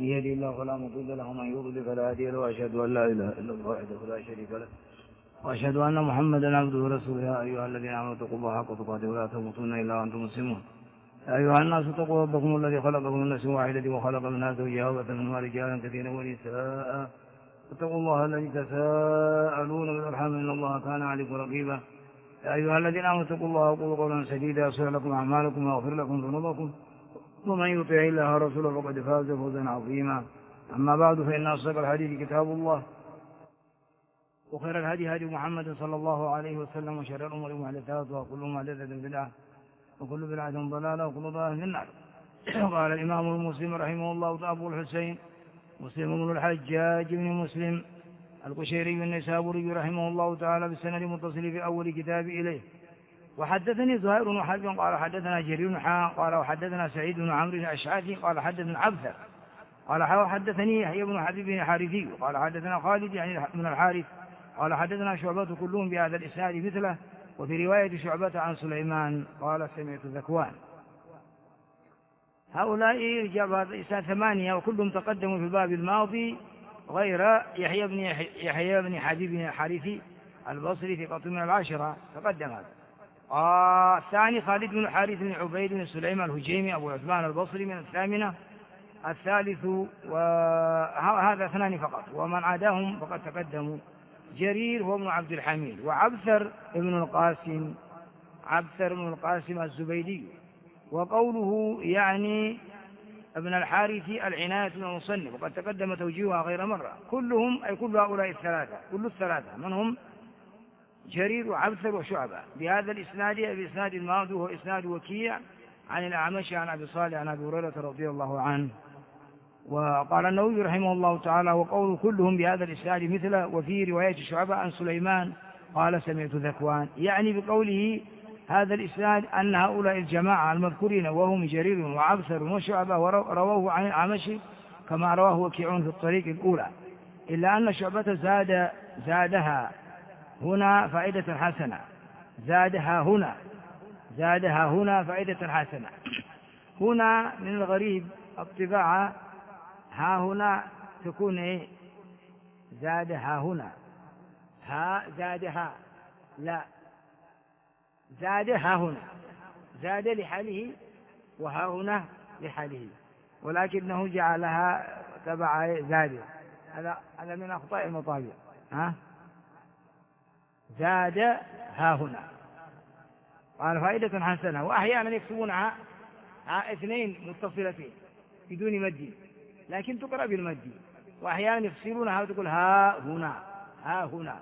يهدي الله فلا مضل له ومن يضلل فلا هادي له وأشهد أن لا إله إلا الله وحده لا شريك له وأشهد أن محمدا عبده ورسوله. يا أيها الذين آمنوا اتقوا الله حق تقاته ولا تموتن إلا وأنتم مسلمون. يا أيها الناس اتقوا ربكم الذي خلقكم من نفس واحدة وخلق منها زوجها وبث منهما رجالا كثيرا ونساء. اتقوا الله الذي تساءلون به والأرحام إن الله كان عليكم رقيبا. يا أيها الذين آمنوا اتقوا الله وقولوا قولا سديدا يصلح لكم أعمالكم ويغفر لكم ذنوبكم ومن يطع الله ورسوله فقد فاز فوزا عظيما. أما بعد فإن أصدق الحديث كتاب الله وخير الهدي هدي محمد صلى الله عليه وسلم وشر الأمور محدثاتها وكل محدثة بدعة وكل بدعة ضلالة وكل ضلالة في النار. قال الإمام المسلم رحمه الله أبو الحسين مسلم بن الحجاج بن مسلم القشيري النيسابوري رحمه الله تعالى بالسند المتصل في أول كتاب إليه. وحدثني زهير بن حرب قال حدثنا جرير بن قال وحدثنا سعيد بن عمرو الأشعثي قال حدثنا عبثر قال حدثني يحيى بن حبيب الحارثي قال حدثنا خالد يعني من الحارث قال حدثنا شعبة كلهم بهذا الإسناد مثله. وفي رواية شعبة عن سليمان قال سمعت ذكوان. هؤلاء رجال هذا الإسناد 8 وكلهم تقدموا في الباب الماضي غير يحيى بن حبيب الحارثي البصري ثقة من العاشرة تقدم هذا. الثاني خالد بن الحارث بن عبيد بن سليمان الهجيمي أبو عثمان البصري من 8. الثالث وهذا 2 فقط ومن عداهم فقد تقدموا. جرير هو ابن عبد الحميد وعبثر ابن القاسم الزبيدي. وقوله يعني ابن الحارث العناية من المصنف وقد تقدم توجيهها غير مرة. كلهم أي كل هؤلاء كل الثلاثة من هم جرير وعبثر وشعبة بهذا الإسناد بإسناد الماضي وهو إسناد وكيع عن الأعمش عن أبي صالح عن أبي هريرة رضي الله عنه. وقال النووي رحمه الله تعالى وقول كلهم بهذا الإسناد مثله. وفي رواية شعبة عن سليمان قال سمعت ذكوان يعني بقوله هذا الإسناد أن هؤلاء الجماعة المذكورين وهم جرير وعبثر وشعبة رواه عن الأعمش كما رواه وكيع في الطريق الأولى إلا أن شعبة زادها هنا فائدة حسنة زادها هنا فائدة حسنة. هنا من الغريب الطباعة ها هنا تكون زادها هنا زادها لا زادها هنا زاد لحاله وها هنا لحاله ولكنه جعلها تبع زاد. هذا من أخطاء المطابع. زاد ها هنا قال فائدة حسنة. وأحيانا يكتبونها 2 متصلتين بدون مد لكن تقرأ بالمد وأحيانا يفصلونها وتقول ها هنا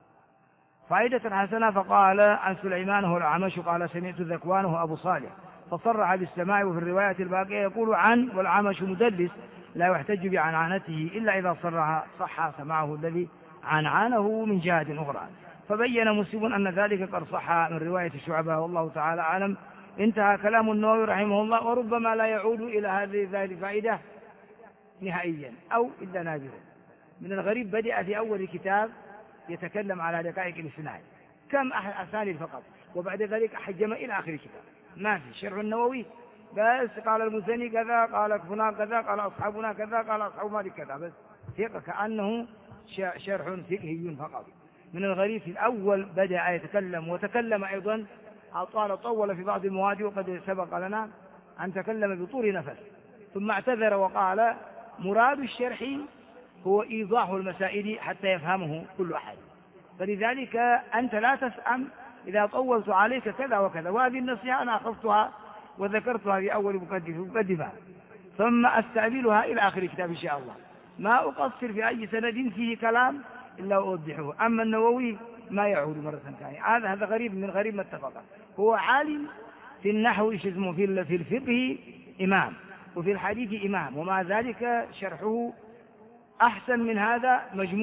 فائدة حسنة. فقال عن سليمان هو الأعمش قال سمعت ذكوان هو أبو صالح فصرح بالسماع. وفي الرواية الباقية يقول عن والأعمش مدلس لا يحتج بعنعنته إلا إذا صح سماعه الذي عنعنه من جهة أخرى. فبين مسلم أن ذلك قد صح من رواية شعبة والله تعالى أعلم. انتهى كلام النووي رحمه الله. وربما لا يعود إلى هذه الفائدة نهائيا أو إلا نادرا. من الغريب بدأ في أول الكتاب يتكلم على دقائق الإسناد كم أسانيد فقط وبعد ذلك حجم إلى آخر الكتاب ما في شرح النووي بس قال المزني كذا قال فلان كذا قال أصحابنا كذا قال أصحاب مالك كذا بس كأنه شرح فقهي فقط. من الغريب في الأول بدأ يتكلم وتكلم أيضا طول في بعض المواد وقد سبق لنا أن تكلم بطول نفس ثم اعتذر وقال مراد الشرح هو إيضاح المسائل حتى يفهمه كل أحد. فلذلك أنت لا تسأم إذا طولت عليك كذا وكذا. وهذه النصيحة أنا أخذتها وذكرتها في أول مقدمة ثم أستعملها إلى آخر الكتاب إن شاء الله. ما أقصر في أي سند فيه كلام إلا أوضحه. أما النووي ما يعود مرة ثانية. هذا غريب من غريب ما اتفق. هو عالم في النحو في الفقه إمام وفي الحديث إمام ومع ذلك شرحه أحسن من هذا.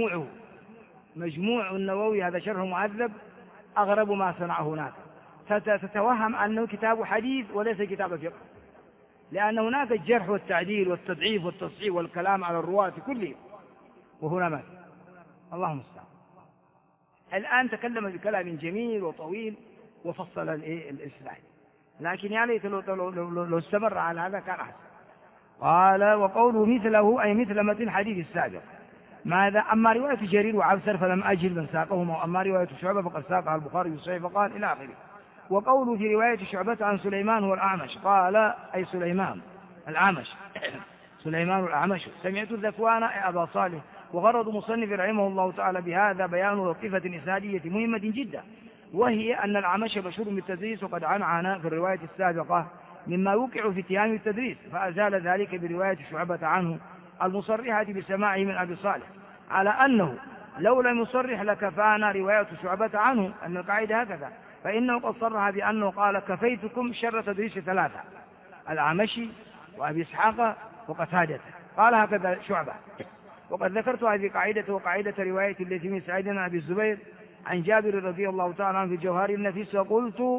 مجموع النووي هذا شرح معذب أغرب ما صنعه هناك. ستتوهم أنه كتاب حديث وليس كتاب فقه لأن هناك الجرح والتعديل والتضعيف والتصحيح والكلام على الرواة كله وهنا ما اللهم استعان. الآن تكلم بكلام جميل وطويل وفصل الإسناد لكن يا ليت لو استمر على هذا كان أحسن. قال وقوله مثله أي مثل متن حديث السابق. ماذا؟ أما رواية جرير وعبسر فلم أجد من ساقهما، وأما رواية شعبة فقد ساقها البخاري الصحيح فقال إلى آخره. وقوله في رواية شعبة عن سليمان هو الأعمش قال أي سليمان الأعمش سليمان الأعمش سمعت الذكوان أي أبا صالح. وغرض مصنف رحمه الله تعالى بهذا بيان لطيفة إسنادية مهمة جدا، وهي أن الأعمش مشهور بالتدريس وقد عنعن في الرواية السابقة مما يوقع في اتهام التدريس، فأزال ذلك برواية شعبة عنه المصرحة بسماعه من أبي صالح، على أنه لو لم يصرح لكفانا رواية شعبة عنه أن القاعدة هكذا، فإنه قد صرح بأنه قال كفيتكم شر تدريس ثلاثة الأعمشي وأبي إسحاق وقتادة، قال هكذا شعبة. وقد ذكرت هذه قاعدة وقاعدة رواية التي من سعيد بن أبي الزبير عن جابر رضي الله تعالى عنه في الجوهر النفيس، وقلت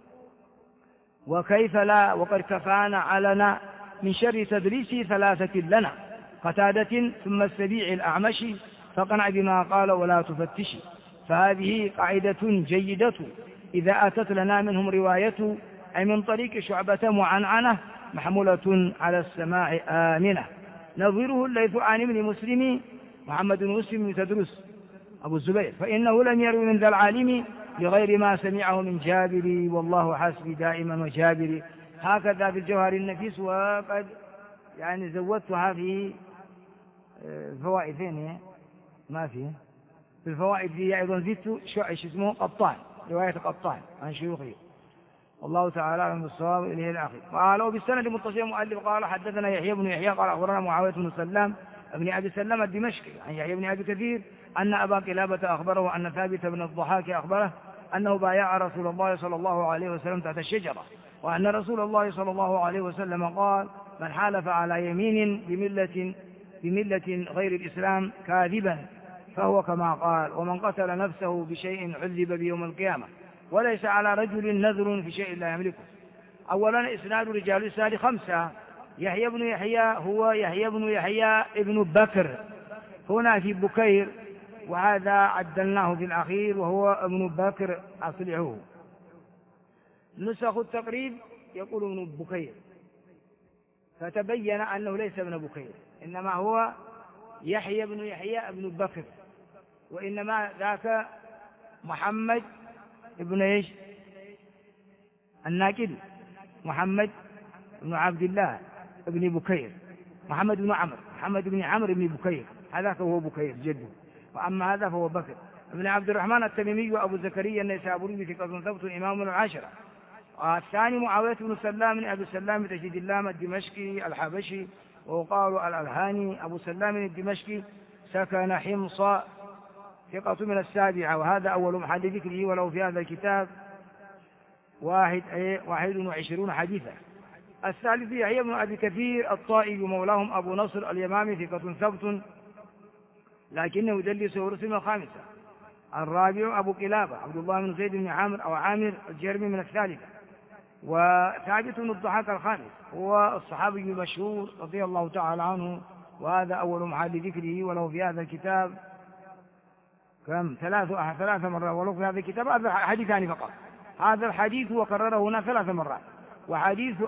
وكيف لا وقد كفانا علنا من شر تدريس ثلاثة لنا قتادة ثم السبيع الأعمشي فقنع بما قال ولا تفتشي. فهذه قاعدة جيدة إذا أتت لنا منهم رواية أي من طريق شعبة معنعنة محمولة على السماع آمنة. نظيره الليث عن ابن مسلم محمد بن مسلم تدرس أبو الزبير فإنه لم يروي من ذا العالم بغير ما سمعه من جابري والله حسبي دائما وجابري. هكذا في الجوهر النفيس، وقد يعني زودتها في الفوائد فين ما فيه في الفوائد دي أيضا زدت شعش اسمه قطان رواية قطان عن شيوخه والله تعالى أعلم بالصواب إليه الآخر. قال وبالسند متصل مؤلف قال حدثنا يحيى بن يحيى قال أخبرنا معاوية بن سلام ابن أبي سلام الدمشقي عن يحيى بن أبي كثير أن أبا قلابة أخبره أن ثابت بن الضحاك أخبره أنه بايع رسول الله صلى الله عليه وسلم تحت الشجرة، وأن رسول الله صلى الله عليه وسلم قال من حالف على يمين بملة غير الإسلام كاذبا فهو كما قال، ومن قتل نفسه بشيء عذب بيوم القيامة، وليس على رجل نذر في شيء لا يملكه. أولا إسناد رجال الإسناد خمسة. يحيى بن يحيى هو يحيى بن يحيى ابن بكر هنا في بكير، وهذا عدلناه في الأخير وهو ابن بكر أصلعوه. نسخ التقريب يقول ابن بكير فتبين أنه ليس ابن بكير إنما هو يحيى بن يحيى ابن بكر، وإنما ذاك محمد ابن ايش الناقد محمد بن عبد الله ابن بكير محمد بن عمرو بن بكير، هذاك هو بكير جده، وأما هذا فهو بكر ابن عبد الرحمن التميمي وأبو زكريا النيسابوري في ثقة ثبت إمام العاشرة. الثاني معاوية بن سلام من أبي سلام تشديد اللام الدمشقي الحبشي وقال الألهاني أبو سلام الدمشقي سكن حمص ثقة من السابعة، وهذا أول محل ذكره وله في هذا الكتاب 21 حديثا. الثالث يحيى بن أبي كثير الطائي مولاهم أبو نصر اليمامي ثقة ثبت لكنه يدلس ورسم الخامسة. الرابع أبو قلابة عبد الله بن زيد بن عامر أو عامر الجرمي من الثالثة. وثابت بن الضحاك الخامس هو الصحابي المشهور رضي الله تعالى عنه، وهذا أول محل ذكره وله في هذا الكتاب كم 3 مرات، ولو في هذا الكتاب هذا حديثان فقط. هذا الحديث وكرره هنا 3 مرات. وحديث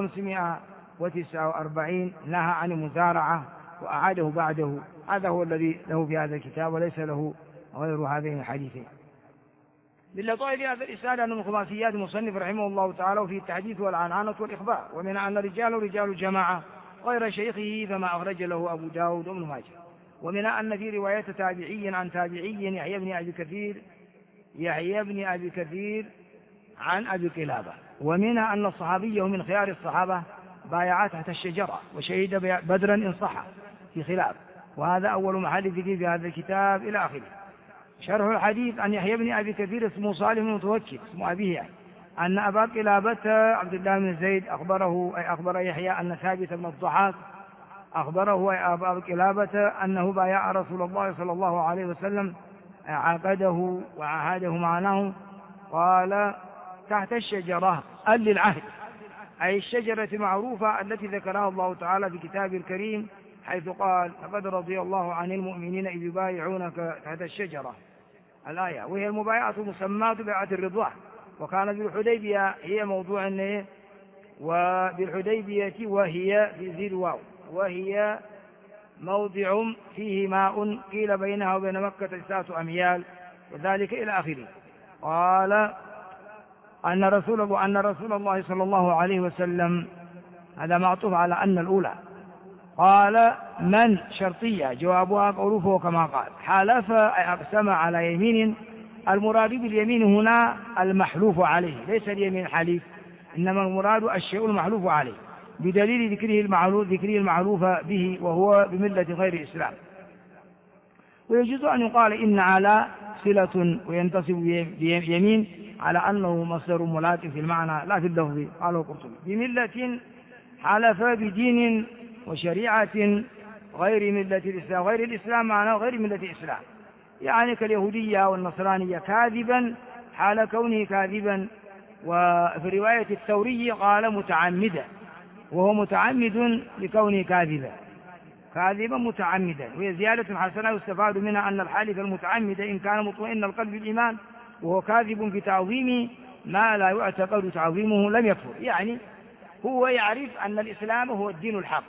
1549 نهى عن المزارعة وأعاده بعده، هذا هو الذي له في هذا الكتاب وليس له غير هذين الحديثين. باللطائف هذا الإسناد أن من خماسيات المصنف رحمه الله تعالى في التحديث والعنعنة والإخبار، ومن أن رجال جماعة غير شيخه فما أخرج له أبو داود وابن ماجه، ومن أن في رواية تابعي عن تابعي يحيى بن أبي كثير عن أبي قلابة، ومنها أن الصحابي من خيار الصحابة بايع تحت الشجرة وشهد بدرا إن صح في خلاف، وهذا أول محل ذكر في هذا الكتاب إلى آخره. شرح الحديث عن يحيى بن أبي كثير اسمه صالح بن متوكل اسمه أبيه يعني أن أبا قلابة عبد الله بن زيد أخبر يحيى أن ثابت بن الضحاك أخبره أي أبا قلابة أنه بايع رسول الله صلى الله عليه وسلم عقده وعهده معناه قال تحت الشجرة للعهد، أي الشجرة المعروفة التي ذكرها الله تعالى في كتابه الكريم حيث قال لقد رضي الله عن المؤمنين إذ يبايعونك تحت الشجرة الآية، وهي المبايعة مسماة بيعة الرضوان، وكانت بالحديبية هي موضوع وبالحديبية وهي في زيد واو، وهي موضع فيه ماء قيل بينها وبين مكة 9 أميال، وذلك إلى آخره. قال أن رسول الله صلى الله عليه وسلم، هذا معطوف على أن الأولى. قال من شرطية جوابها قوله كما قال. حلف أي أقسم على يمين، المراد باليمين هنا المحلوف عليه، ليس اليمين الحليف، إنما المراد الشيء المحلوف عليه بدليل ذكره المعلوف به، وهو بملة غير الإسلام. ويجوز أن يقال إن على صلة وينتصب بيمين على أنه مصدر ملازم في المعنى لا في اللفظ. قاله القرطبي بملة حلف بدين وشريعة غير ملة الإسلام، غير الإسلام معناه غير ملة الإسلام، يعني كاليهودية والنصرانية، كاذبا حال كونه كاذبا. وفي رواية الثوري قال متعمدا، وهو متعمد لكونه كاذبا متعمدا، وهي زيادة حسنة يستفاد منها أن الحالف المتعمد إن كان مطمئن القلب بالإيمان وهو كاذب في تعظيم ما لا يعتقد تعظيمه لم يكفر، يعني هو يعرف أن الإسلام هو الدين الحق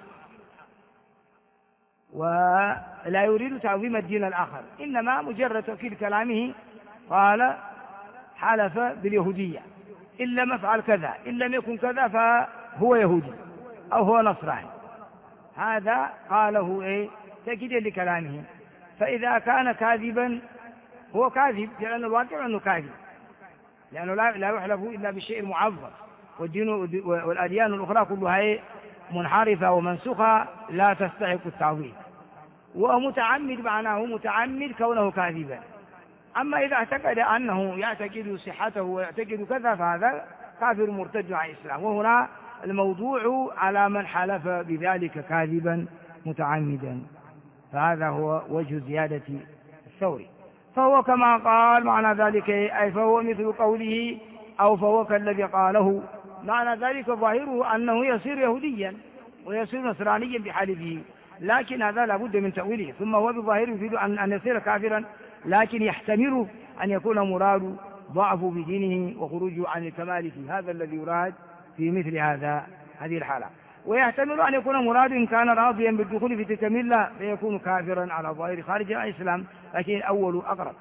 ولا يريد تعظيم الدين الآخر، إنما مجرد تأكيد كلامه قال حلف باليهودية إن لم يفعل كذا، إن لم يكن كذا فهو يهودي أو هو نصراني، هذا قاله تأكيدا لكلامه. فإذا كان كاذبا هو كاذب، لأن الواقع أنه كاذب، لأنه لا يحلف إلا بالشيء المعظم، والدين والأديان الأخرى كلها منحرفة ومنسوخة لا تستحق التعظيم. ومتعمد معناه متعمد كونه كاذبا. أما إذا اعتقد أنه يعتقد صحته ويعتقد كذا فهذا كافر مرتد عن الإسلام، وهنا الموضوع على من حلف بذلك كاذبا متعمدا، فهذا هو وجه زيادة الثوري. فهو كما قال معنى ذلك أي فهو مثل قوله أو فهو كالذي قاله، معنى ذلك ظاهره أنه يصير يهوديا ويصير نصرانيا بحلفه، لكن هذا لابد من تأويله. ثم هو بظاهره يفيد أن يصير كافرا، لكن يحتمل أن يكون مراد ضعف بدينه وخروجه عن الكمال فيه، هذا الذي يراد في مثل هذه الحالة. ويحتمل أن يكون مراد إن كان راضيا بالدخول في تلك الملة فيكون كافرا على ظاهر خارج عن الإسلام، لكن الأول أقرب.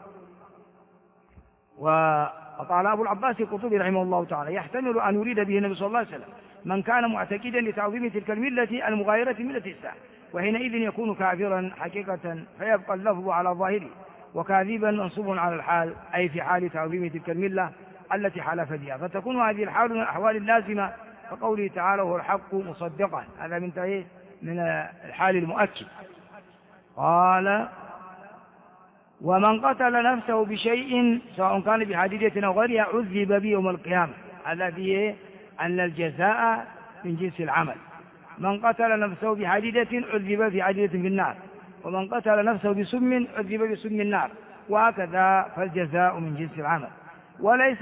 وقال أبو العباس القرطبي رحمه الله تعالى يحتمل أن يريد به النبي صلى الله عليه وسلم من كان معتقدا لتعظيم تلك الملة المغايرة ملة الإسلام، وحينئذ يكون كافرا حقيقة، فيبقى اللفظ على ظاهره، وكاذبا منصوب على الحال أي في حال تعظيم تلك الملة التي حلف بها، فتكون هذه الحال من الأحوال اللازمة، فقوله تعالى هو الحق مصدقا، هذا من الحال المؤكد. قال ومن قتل نفسه بشيء سواء كان بحديدة أو غيرها عذب به يوم القيامة، هذا فيه أن الجزاء من جنس العمل. من قتل نفسه بحديدة عذب في حديدة في النار، ومن قتل نفسه بسم عذب بسم النار، وهكذا فالجزاء من جنس العمل. وليس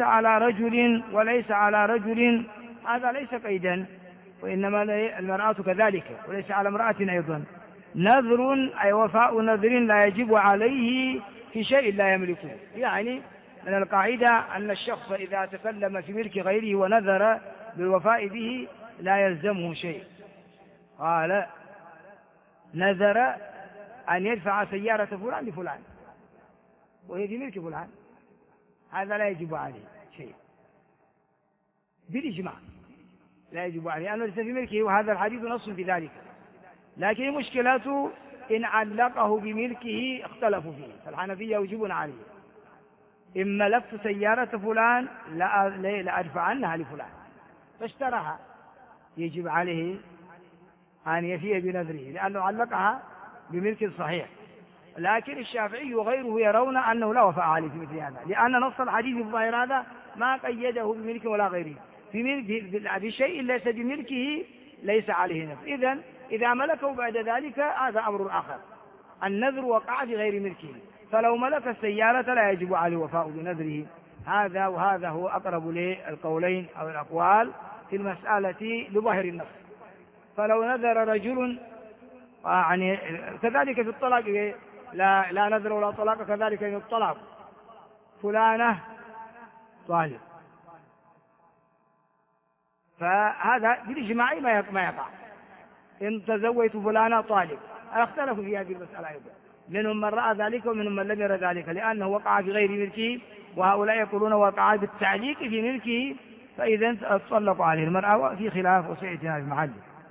على رجل هذا ليس قيدا، وإنما المرأة كذلك، وليس على امرأة أيضا نذر أي وفاء نذر لا يجب عليه في شيء لا يملكه، يعني من القاعدة أن الشخص إذا تكلم في ملك غيره ونذر بالوفاء به لا يلزمه شيء. قال نذر أن يدفع سيارة فلان لفلان وهي في ملك فلان، هذا لا يجب عليه شيء بالإجماع، لا يجب عليه أنه ليس في ملكه، وهذا الحديث نص في ذلك. لكن المشكلة إن علقه بملكه اختلفوا فيه، فالحنفية يجبون عليه إن ملكت سيارة فلان لأدفعنها لفلان فاشتراها، يجب عليه أن يفي بنذره لأنه علقها بملك صحيح. لكن الشافعي وغيره يرون أنه لا وفاء عليه في مثل هذا، لأن نص الحديث الظاهر هذا ما قيده بملك ولا غيره، في شيء ليس بملكه ليس عليه نذر. إذن إذا ملكه بعد ذلك هذا أمر آخر، النذر وقع في غير ملكه، فلو ملك السيارة لا يجب عليه وفاء بنذره. وهذا هو أقرب للقولين أو الأقوال في المسألة لظاهر النص. فلو نذر رجل يعني كذلك في الطلاق لا نذر ولا طلاق، كذلك في الطلاق فلانة طالق فهذا بالإجماع ما يقع. إن تزوجت فلانا طالب، اختلفوا في هذه المسألة أيضا، منهم من رأى ذلك ومنهم من لم يرى ذلك، لأنه وقع في غير ملكه، وهؤلاء يقولون وقع بالتعليق في ملكه، فإذا تطلق عليه المرأة، في خلاف وسيأتينا في المحل.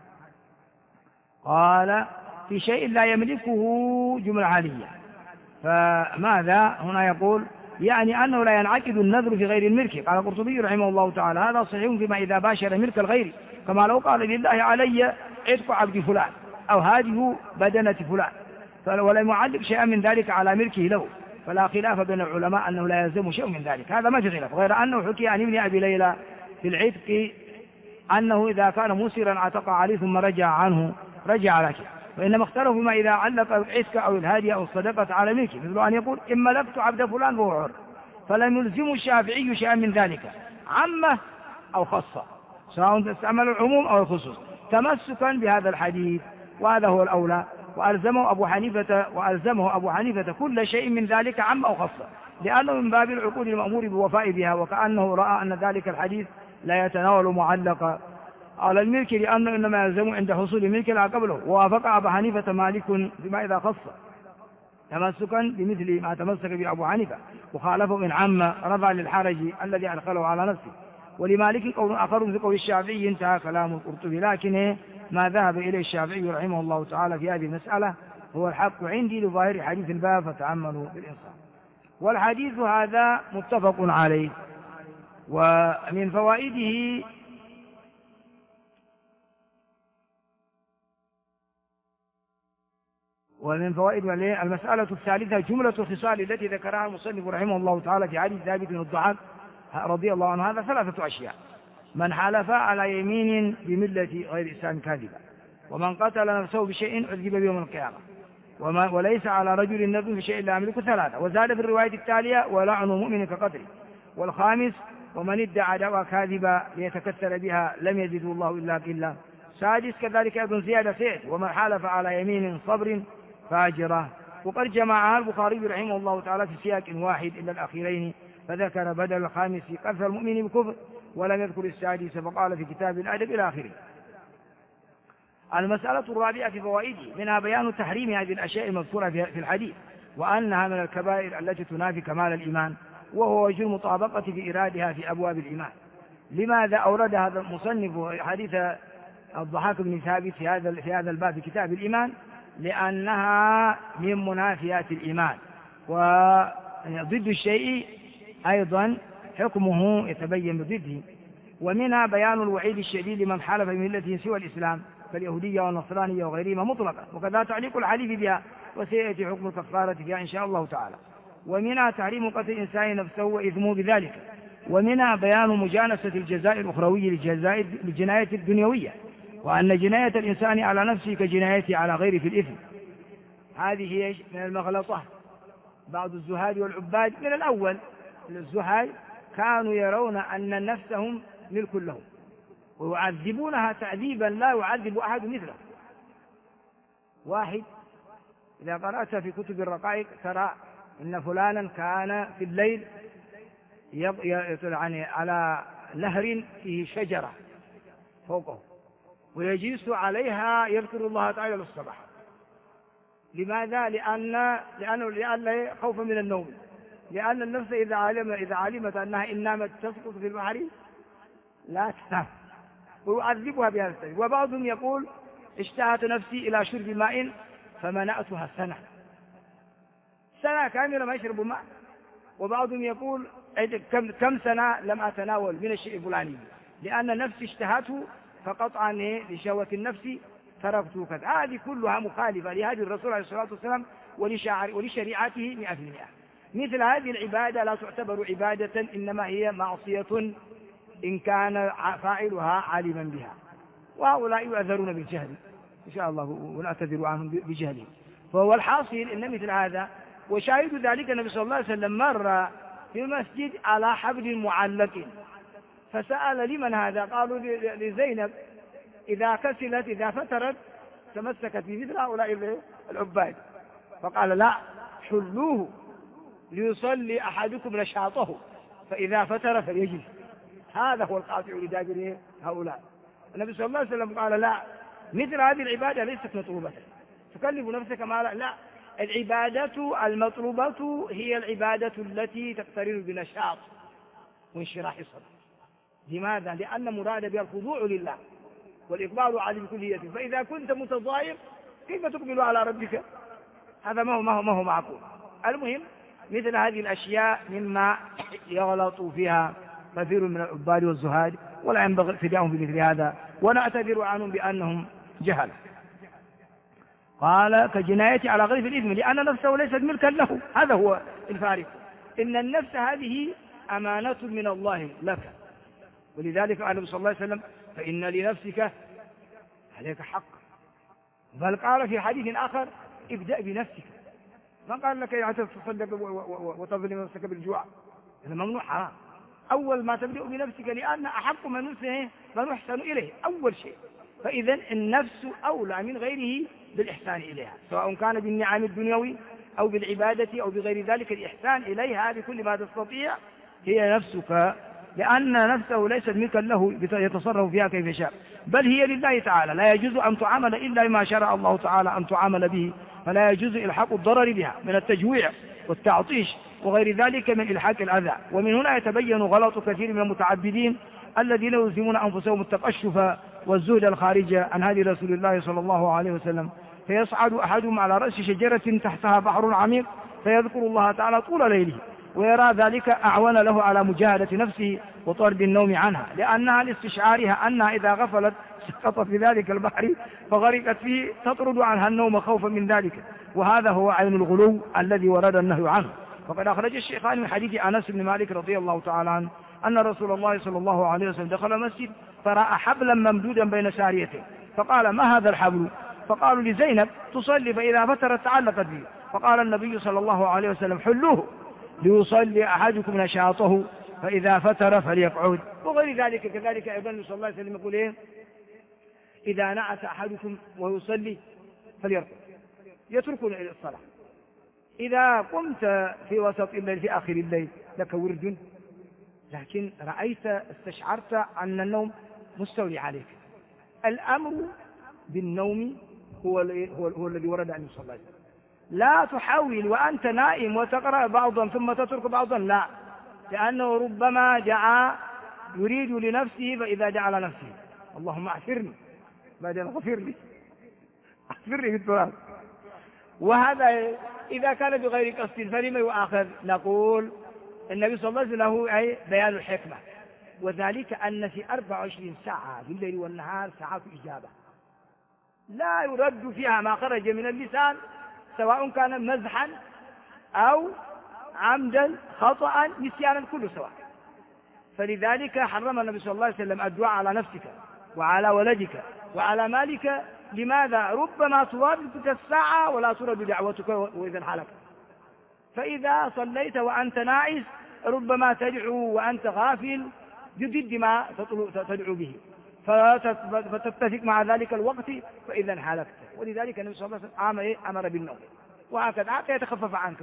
قال في شيء لا يملكه جملة عالية، فماذا هنا يقول؟ يعني أنه لا ينعقد النذر في غير الملك. قال القرطبي رحمه الله تعالى هذا صحيح فيما إذا باشر ملك الغير، كما لو قال لله علي عتق عبد فلان أو هذه بدنة فلان، ولم يعلق شيئا من ذلك على ملكه له، فلا خلاف بين العلماء أنه لا يلزم شيء من ذلك، هذا ما في خلاف. غير أنه حكي عن ابن أبي ليلى في العتق أنه إذا كان مسرا عتق عليه ثم رجع عنه رجع لك، وإنما اختلفوا فيما إذا علق العتق أو الهدية أو الصدقة على ملكه، مثل أن يقول إن ملكت عبد فلان فهو حر، فلم يلزم الشافعي شيئا من ذلك عامة أو خاصة، سواء استعمل العموم أو الخصوص، تمسكا بهذا الحديث، وهذا هو الأولى. وألزمه أبو حنيفة كل شيء من ذلك عامة أو خاصة، لأنه من باب العقود المأمور بالوفاء بها، وكأنه رأى أن ذلك الحديث لا يتناول معلقا على الملك، لأنه إنما يلزم عند حصول ملك لا قبله. ووافق أبو حنيفة مالك بما إذا خص، تمسكا بمثل ما تمسك به أبو حنيفة، وخالفه إن عم رفع للحرج الذي أدخله على نفسه. ولمالك قول آخر في قول الشافعي، انتهى كلام القرطبي. لكن ما ذهب إليه الشافعي رحمه الله تعالى في هذه المسألة هو الحق عندي لظاهر حديث الباب، فتعملوا بالإنصاف. والحديث هذا متفق عليه. ومن فوائده المسألة الثالثة جملة الخصال التي ذكرها المصنف رحمه الله تعالى في حديث ثابت بن الضحاك رضي الله عنه. هذا 3 أشياء: من حلف على يمين بملة غير إسلام كاذبا، ومن قتل نفسه بشيء عذب بيوم القيامة، وليس على رجل النذر بشيء لا يملك 3. وزاد في الرواية التالية ولعن مؤمن كقتله. والخامس ومن ادعى دعوى كاذبة ليتكثر بها لم يزده الله إلا قلة. سادس كذلك أيضا زيادة سيد ومن حلف على يمين صبر فاجرة. وقد جمعها البخاري رحمه الله تعالى في سياق واحد إلا الأخيرين، فذكر بدل الخامس قذف المؤمن بكفر ولم يذكر السادس، فقال في كتاب الأدب إلى آخره. المسألة الرابعة في فوائده منها بيان تحريم هذه الأشياء المذكورة في الحديث، وأنها من الكبائر التي تنافي كمال الإيمان، وهو وجه المطابقة في إيرادها في أبواب الإيمان. لماذا أورد هذا المصنف حديث الضحاك بن ثابت في هذا الباب في كتاب الإيمان؟ لأنها من منافيات الإيمان، وضد الشيء أيضا حكمه يتبين بضده. ومنها بيان الوعيد الشديد لمن حلف بملة سوى الإسلام كاليهودية والنصرانية وغيرهما مطلقا، وكذا تعليق الحليف بها، وسيأتي حكم الكفارة فيها إن شاء الله تعالى. ومنها تحريم قتل الإنسان نفسه وإثمه بذلك. ومنها بيان مجانسة الجزاء الأخروي للجناية الدنيوية، وأن جناية الإنسان على نفسه كجنايته على غيره في الإثم. هذه هي من المغلطة. بعض الزهاد والعباد من الأول الزهاد كانوا يرون أن نفسهم ملك لهم، ويعذبونها تعذيبا لا يعذب أحد مثله. واحد إذا قرأت في كتب الرقائق ترى إن فلانا كان في الليل يعني على نهر فيه شجرة فوقه، ويجلس عليها يذكر الله تعالى للصباح. لماذا؟ لأن خوفا من النوم، لأن النفس إذا علمت أنها إن نامت تسقط في البحر لا تنام، ويعذبها بهذا السبب. وبعضهم يقول اشتهت نفسي إلى شرب ماء فمنعتها سنة كاملة ما يشرب ماء. وبعضهم يقول كم سنة لم أتناول من الشيء الفلاني، لأن نفسي اشتهته فقطعا لشهوة النفس تركته كذا. هذه كلها مخالفة لهدي الرسول عليه الصلاة والسلام ولشريعته 100%. مثل هذه العبادة لا تعتبر عبادة، إنما هي معصية إن كان فاعلها عالما بها، وهؤلاء يؤذرون بالجهل إن شاء الله ونعتذر عنهم بجهلهم. فهو الحاصل إن مثل هذا. وشاهد ذلك النبي صلى الله عليه وسلم مر في المسجد على حبل معلق، فسأل لمن هذا؟ قالوا لزينب، إذا كسلت إذا فترت تمسكت بمثل هؤلاء العباد. فقال لا، حلوه ليصلي أحدكم نشاطه، فإذا فتر فليجلس. هذا هو الخاطئ لدابر هؤلاء. النبي صلى الله عليه وسلم قال لا، مثل هذه العبادة ليست مطلوبة تكلف نفسك ما لا، العبادة المطلوبة هي العبادة التي تقترن بنشاط وانشراح صدر. لماذا؟ لأن مراد بها الخضوع لله والإقبال عليه بكليته. فإذا كنت متضايق كيف تقبل على ربك؟ هذا ما هو معقول. المهم مثل هذه الأشياء مما يغلط فيها كثير من العباد والزهاد، ولا ينبغي اعتداءهم بمثل هذا، ونعتذر عنهم بأنهم جهل. قال كجناية على غير الإثم لأن نفسه ليست ملكا له. هذا هو الفارق. إن النفس هذه أمانة من الله لك، ولذلك قال النبي صلى الله عليه وسلم فإن لنفسك عليك حق. بل قال في حديث آخر ابدأ بنفسك، ما قال لك يعني تصدق وتظلم نفسك بالجوع، هذا ممنوع حرام. أول ما تبدأ بنفسك لأن أحق من يحسن إليه أول شيء. فإذا النفس أولى من غيره بالإحسان إليها، سواء كان بالنعم الدنيوي أو بالعبادة أو بغير ذلك. الإحسان إليها بكل ما تستطيع هي نفسك، لأن نفسه ليست ملكا له يتصرف فيها كيف يشاء، بل هي لله تعالى. لا يجوز أن تعامل إلا ما شرع الله تعالى أن تعامل به، فلا يجوز إلحاق الضرر بها من التجويع والتعطيش وغير ذلك من إلحاق الأذى. ومن هنا يتبين غلط كثير من المتعبدين الذين يلزمون أنفسهم التقشف والزهد الخارج عن هدي رسول الله صلى الله عليه وسلم، فيصعد أحدهم على رأس شجرة تحتها بحر عميق فيذكر الله تعالى طول ليله، ويرى ذلك أعون له على مجاهدة نفسه وطرد النوم عنها، لأنها لاستشعارها أنها إذا غفلت سقطت في ذلك البحر فغرقت فيه، تطرد عنها النوم خوفا من ذلك. وهذا هو عين الغلو الذي ورد النهي عنه. وقد أخرج الشيخان من حديث أنس بن مالك رضي الله تعالى عنه أن رسول الله صلى الله عليه وسلم دخل المسجد فرأى حبلا ممدودا بين ساريتين، فقال ما هذا الحبل؟ فقالوا لزينب تصلي فإذا فترت تعلقت به. فقال النبي صلى الله عليه وسلم حلوه ليصلي أحدكم نشاطه فإذا فتر فليقعد. وغير ذلك كذلك أيضا صلى الله عليه وسلم يقول إيه؟ إذا نعس أحدكم ويصلي فليرقد، يترك الصلاة. إذا قمت في وسط الليل في آخر الليل لك ورد، لكن رأيت استشعرت أن النوم مستولي عليك، الأمر بالنوم هو الذي ورد عنه صلى الله عليه وسلم. لا تحاول وأنت نائم وتقرأ بعضا ثم تترك بعضا، لا، لأنه ربما جاء يريد لنفسه فإذا جعل نفسه اللهم اعفرني بعدين غفر لي اعفرني في التراب. وهذا إذا كان بغير قصد فلما يؤاخذ؟ نقول النبي صلى الله عليه وسلم له أي بيان الحكمة، وذلك أن في 24 ساعة في الليل والنهار ساعات إجابة لا يرد فيها ما خرج من اللسان، سواء كان مزحا أو عمدا خطأ نسيانا كله سواء. فلذلك حرم النبي صلى الله عليه وسلم الدعاء على نفسك وعلى ولدك وعلى مالك. لماذا؟ ربما ترادك الساعة ولا ترد دعوتك وإذا حلك. فإذا صليت وأنت ناعس ربما تدعو وأنت غافل بضد ما تدعو به، فتتفق مع ذلك الوقت فإذا حلكت. ولذلك النبي صلى الله عليه وسلم أمر بالنوم، وهكذا حتى يتخفف عنك،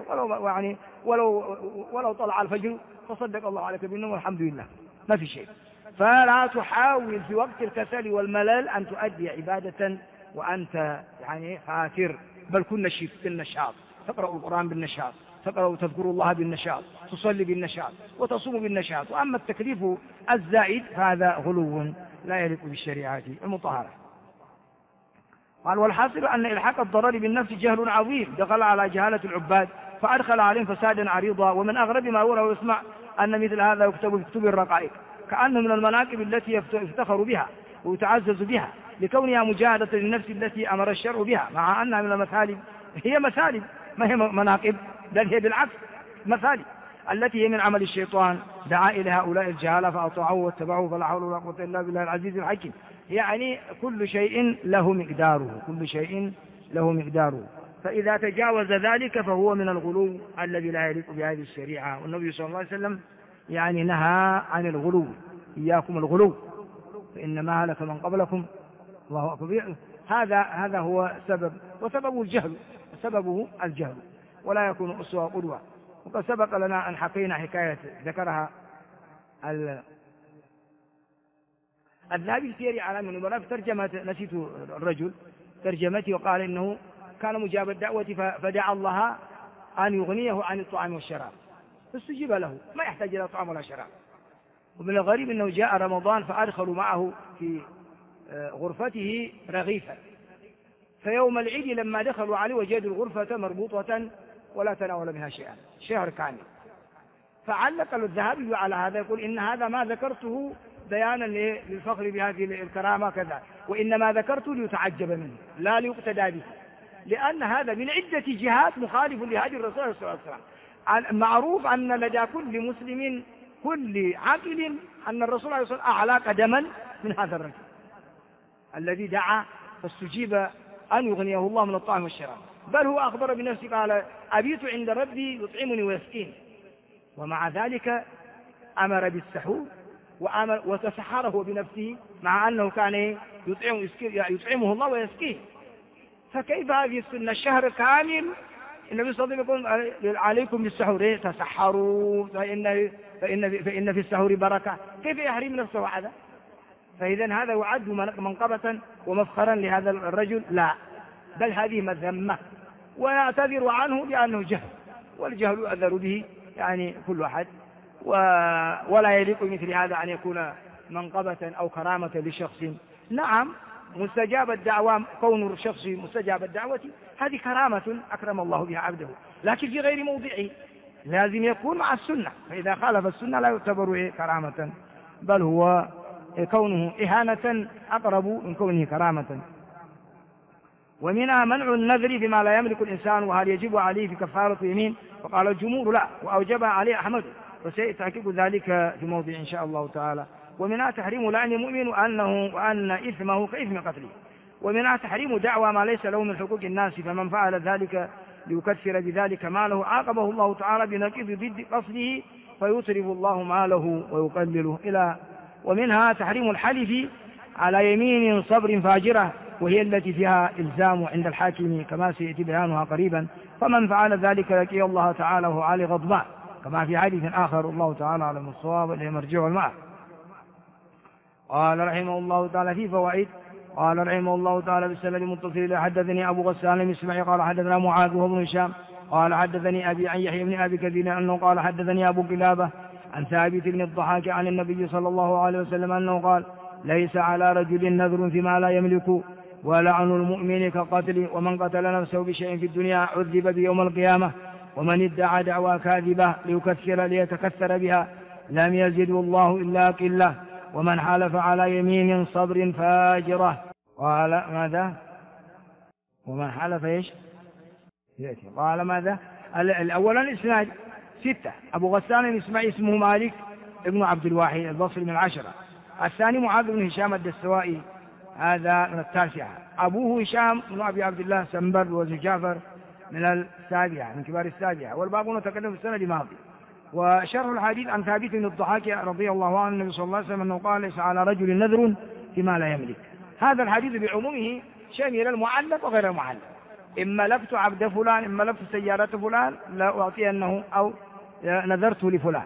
ولو طلع الفجر فصدق الله عليك بالنوم والحمد لله، ما في شيء. فلا تحاول في وقت الكسل والملل أن تؤدي عبادة وأنت خاسر، بل كن بالنشاط، تقرأ القرآن بالنشاط، تذكر الله بالنشاط، تصلي بالنشاط وتصوم بالنشاط. وأما التكليف الزائد فهذا غلو لا يليق بالشريعة المطهرة. قال والحاصل أن إلحاق الضرر بالنفس جهل عظيم دخل على جهالة العباد فأدخل عليهم فسادا عريضا. ومن أغرب ما أوله ويسمع أن مثل هذا يكتب في كتب الرقائق، كأنه من المناقب التي يفتخر بها ويتعزز بها لكونها مجاهدة للنفس التي أمر الشرع بها، مع أنها من المثالب. هي مثالب ما هي مناقب، بل هي بالعكس مثالب التي هي من عمل الشيطان دعا إلى هؤلاء الجهالة فأطاعوه واتبعوه فلا حول ولا قوة إلا بالله العزيز الحكيم. يعني كل شيء له مقداره، كل شيء له مقداره. فإذا تجاوز ذلك فهو من الغلو الذي لا يليق بهذه الشريعة. والنبي صلى الله عليه وسلم نهى عن الغلو، إياكم الغلو فإنما هلك من قبلكم الله أكبر. هذا هو سبب، وسببه الجهل ولا يكون أسوة قدوة. وقد سبق لنا أن حكينا حكاية ذكرها الذهبي في سير أعلام النبلاء في ترجمة، نسيت الرجل ترجمته، وقال إنه كان مجاب الدعوة فدعا الله أن يغنيه عن الطعام والشراب، فاستجيب له، ما يحتاج إلى طعام ولا شراب. ومن الغريب أنه جاء رمضان فأدخلوا معه في غرفته رغيفا، فيوم العيد لما دخلوا عليه وجدوا الغرفة مربوطة ولا تناول منها شيئا شهر كامل. فعلق الذهبي على هذا، يقول إن هذا ما ذكرته بيانا للفخر بهذه الكرامة كذا، وإنما ذكرته ليتعجب منه لا ليقتدى به، لأن هذا من عدة جهات مخالف لهدي الرسول صلى الله عليه وسلم. معروف أن لدى كل مسلم كل عاقل أن الرسول عليه الصلاة والسلام أعلى قدما من هذا الرجل الذي دعا فاستجيب أن يغنيه الله من الطعام والشراب، بل هو أخبر بنفسه قال أبيت عند ربي يطعمني ويسقيني، ومع ذلك أمر بالسحور وتسحره بنفسه مع أنه كان يطعمه الله ويسقيه. فكيف هذه السنة؟ الشهر كامل النبي صلى الله عليه وسلم يقول عليكم بالسحور تسحروا فإن في السحور بركة، كيف يحرم نفسه هذا؟ فإذا هذا يعد منقبة ومفخرا لهذا الرجل؟ لا، بل هذه مذمة، ويعتذر عنه لأنه جهل، والجهل يؤذر به يعني كل أحد، ولا يليق مثل هذا أن يكون منقبة أو كرامة لشخص. نعم مستجاب الدعوة، كون الشخص مستجاب الدعوة هذه كرامة أكرم الله بها عبده، لكن في غير موضعه، لازم يكون مع السنة، فإذا خالف السنة لا يعتبر كرامة، بل هو كونه إهانة أقرب من كونه كرامة. ومنها منع النذر فيما لا يملك الإنسان، وهل يجب عليه في كفارة يمين؟ وقال الجمهور لا، وأوجبها عليه أحمد، وسيتحقق ذلك في موضع إن شاء الله تعالى. ومنها تحريم لعن المؤمن وأن إثمه كإثم قتله. ومنها تحريم دعوى ما ليس له من حقوق الناس، فمن فعل ذلك ليكثر بذلك ماله عاقبه الله تعالى بنقيض ضد قصده فيصرف الله ماله ويقلله إلى. ومنها تحريم الحلف على يمين صبر فاجرة، وهي التي فيها إلزام عند الحاكم كما سيأتي بيانها قريبا، فمن فعل ذلك لقي الله تعالى وهو عليه غضبان، كما في حديث آخر الله تعالى على الصواب إليه مرجع الماء. قال رحمه الله تعالى في فوائد، قال رحمه الله تعالى بالسند المتصل حدثني أبو غسان المسمعي قال حدثنا معاذ وابن هشام قال حدثني أبي عن يحيى بن أبي كثير أنه قال حدثني أبو كلابة عن ثابت بن الضحاك عن النبي صلى الله عليه وسلم أنه قال ليس على رجل نذر فيما لا يملك، ولعن المؤمن كقتل، ومن قتل نفسه بشيء في الدنيا عذب بيوم القيامة، ومن ادعى دعوى كاذبة ليتكثر بها لم يزده الله إلا قلة، ومن حلف على يمين صبر فاجرة. قال ماذا؟ ومن حلف ايش؟ قال ماذا؟ الأول الإسناد 6، أبو غسان الإسماعيلي اسمه مالك ابن عبد الواحد البصري من 10، الثاني معاذ بن هشام الدستوائي هذا من 9، أبوه هشام بن أبي عبد الله سنبر وزجافر من 7 من كبار 7، والباقون تكلم في السنة الماضي. وشرح الحديث عن ثابت بن الضحاك رضي الله عنه النبي صلى الله عليه وسلم أنه قال ليس على رجل نذر فيما لا يملك. هذا الحديث بعمومه شامل المعلق وغير المعلق، إما لفت عبد فلان إما لفت سيارة فلان لا أعطينه، أو نذرته لفلان،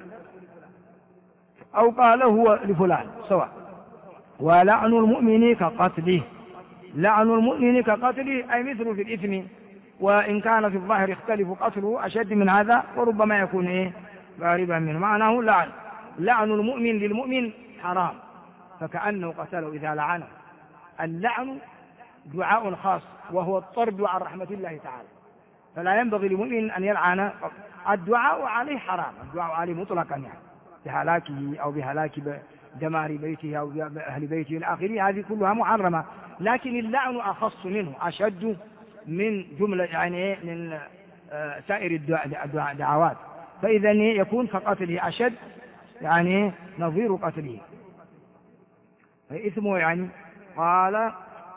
أو قال هو لفلان سواء. ولعن المؤمن كقتله، لعن المؤمن كقتله أي مثل في الإثم، وإن كان في الظاهر يختلف قتله أشد من هذا وربما يكون غالبا منه، معناه لعن المؤمن للمؤمن حرام، فكأنه قتله إذا لعنه. اللعن دعاء خاص وهو الطرد عن رحمة الله تعالى، فلا ينبغي للمؤمن أن يلعن. الدعاء عليه حرام، الدعاء عليه مطلقا يعني بهلاكه أو بهلاك دمار بيته أو أهل بيته إلى آخره، هذه كلها محرمة، لكن اللعن أخص منه، أشد من جملة يعني من سائر الدعوات، فإذا يكون كقتله أشد يعني نظير قتله إثمه يعني. قال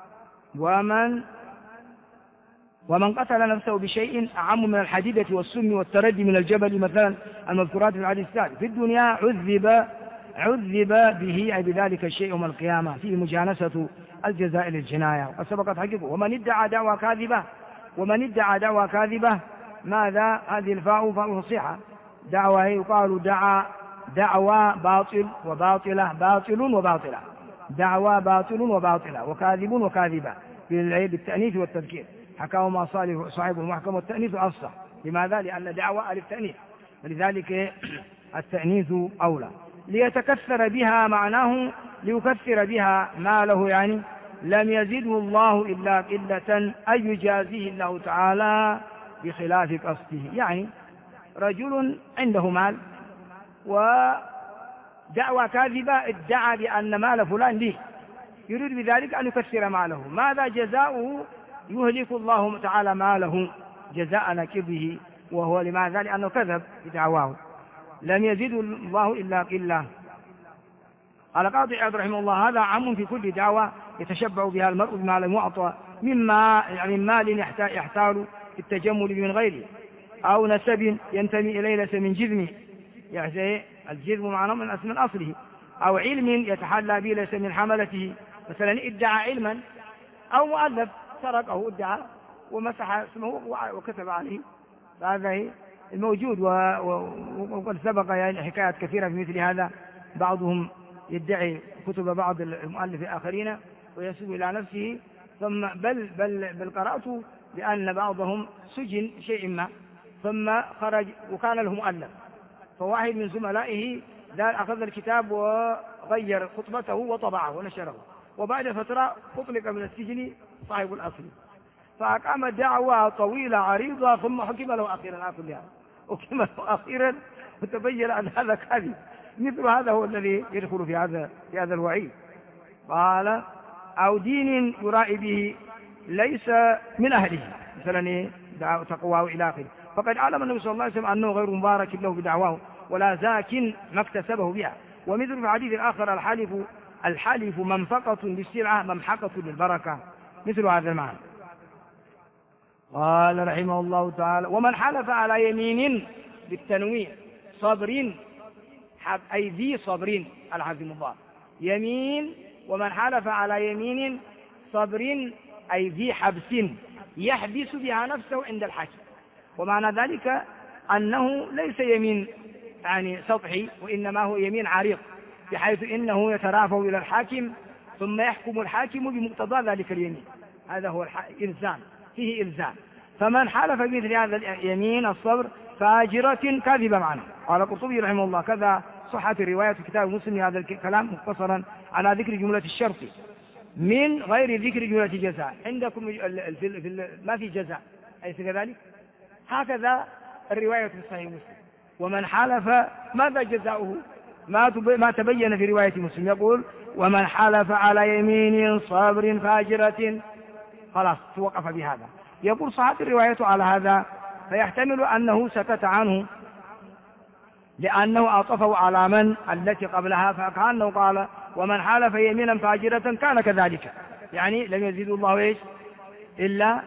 ومن قتل نفسه بشيء أعم من الحديدة والسم والتردي من الجبل مثلا المذكورات في الحديث السابق، في الدنيا عذب به أي بذلك الشيء يوم القيامة، فيه مجانسة الجزاء للجناية قد سبقت حقيقه. ومن ادعى دعوى كاذبة ماذا؟ هذه الفاء فاء فصيحة، دعوى يقال دعوى باطل وباطلة، باطل وباطلة، دعوى باطل وباطلة وكاذب وكاذبة بالتأنيث والتذكير، حكاهما صاحب المحكم والتأنيث أصح. لماذا؟ لأن دعوى ألف تأنيث، ولذلك التأنيث أولى. ليتكثر بها معناه ليكثر بها ماله، يعني لم يزده الله إلا قلة أي يجازيه الله تعالى بخلاف قصده. يعني رجل عنده مال ودعوى كاذبة ادعى بأن مال فلان ليه، يريد بذلك أن يكثر ماله، ماذا جزاؤه؟ يهلك الله تعالى ماله جزاء نكبه، وهو لماذا؟ لأنه كذب بدعواه. لم يزد الله إلا قلة. قال قاضي عياض رحمه الله هذا عام في كل دعوة يتشبع بها المرء بما لم يعطى مما يعني مال يحتال التجمل من غيره، أو نسب ينتمي إليه ليس من جذمه، يعني الجذم معناه من أصله، أو علم يتحلى به ليس من حملته، مثلا ادعى علما، أو مؤلف سرقه ادعى ومسح اسمه وكتب عليه، هذا الموجود. وقد سبق يعني حكايات كثيرة في مثل هذا، بعضهم يدعي كتب بعض المؤلف آخرين وينسب إلى نفسه، ثم بل قرأت بأن بعضهم سجن شيء ما ثم خرج وكان له مؤلف، فواحد من زملائه أخذ الكتاب وغير خطبته وطبعه ونشره، وبعد فترة أطلق من السجن صاحب الأصل، فأقام دعوى طويلة عريضة ثم حكم له أخيرا حكم له أخيرا وتبين أن هذا كاذب. مثل هذا هو الذي يدخل في هذا الوعيد. قال أو دين يرائي به ليس من أهله، مثلا تقواه إلى آخره، فقد علم النبي صلى الله عليه وسلم أنه غير مبارك له بدعواه ولا زاك ما اكتسبه بها. ومثل في الحديث الآخر الحلف منفقة للسلعة ممحقة للبركة، مثل هذا المعنى. قال رحمه الله تعالى ومن حلف على يمين بالتنوين صبر أي ذي صبر العظيم الله يمين، ومن حلف على يمين صبر أي ذي حبس يحبس بها نفسه عند الحاكم. ومعنى ذلك أنه ليس يمين يعني سطحي، وإنما هو يمين عريض، بحيث إنه يترافع إلى الحاكم ثم يحكم الحاكم بمقتضى ذلك اليمين، هذا هو إلزام، فيه إلزام. فمن حلف بمثل هذا اليمين الصبر فاجرة كاذبة معنى. قال القرطبي رحمه الله كذا صحت الرواية في كتاب مسلم هذا الكلام مختصرا على ذكر جملة الشرط من غير ذكر جملة جزاء. عندكم ما في جزاء أليس كذلك؟ هكذا الرواية في صحيح مسلم. ومن حلف ماذا جزاؤه؟ ما تبين في رواية مسلم، يقول ومن حلف على يمين صبر فاجرة، خلاص توقف بهذا. يقول صحت الرواية على هذا، فيحتمل أنه سكت عنه لأنه أطفه على من التي قبلها، فكأنه قال ومن حلف يمينا فاجرة كان كذلك، يعني لم يزيد الله إيش إلا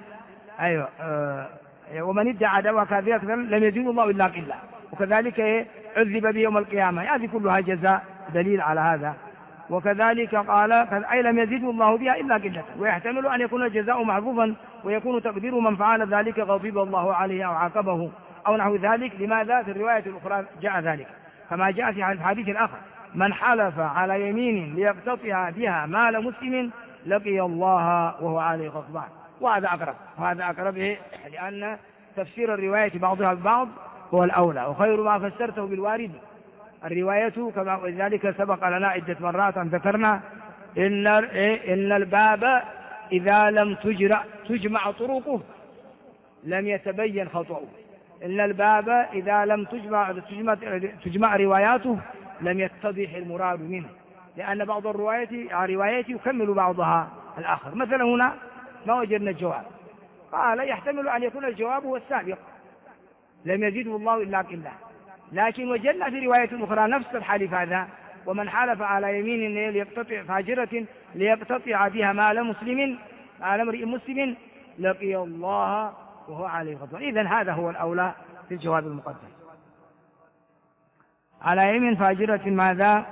ومن ادعى دعوى كاذبة لم يزيد الله إلا قلة، وكذلك عذب به يوم القيامة. هذه كلها جزاء دليل على هذا. وكذلك قال أي لم يزيد الله بها إلا قلة، ويحتمل أن يكون الجزاء محذوفا ويكون تقدير من فعل ذلك غضب الله عليه أو عاقبه أو نحو ذلك. لماذا؟ في الرواية الأخرى جاء ذلك كما جاء في الحديث الآخر من حلف على يمين ليقتطع بها مال مسلم لقي الله وهو عليه غضبان. وهذا أقرب لأن تفسير الرواية بعضها ببعض هو الأولى، وخير ما فسرته بالوارد الرواية كما ذلك سبق لنا عدة مرات أن ذكرنا إن الباب إذا لم تجمع طرقه لم يتبين خطأه، إن الباب إذا لم تجمع رواياته لم يتضح المراد منه، لأن بعض الروايات يكمل بعضها الآخر. مثلا هنا ما وجدنا الجواب، قال يحتمل أن يكون الجواب هو السابق لم يزده الله إلا قلة، لكن وجدنا في رواية أخرى نفس الحلف هذا ومن حلف على يمين ليقتطع فاجرة ليقتطع بها مال امرئ مسلم لقي الله وهو عليه غضبان. إذن هذا هو الأولى في الجواب المقدم. على يمين فاجرة ماذا؟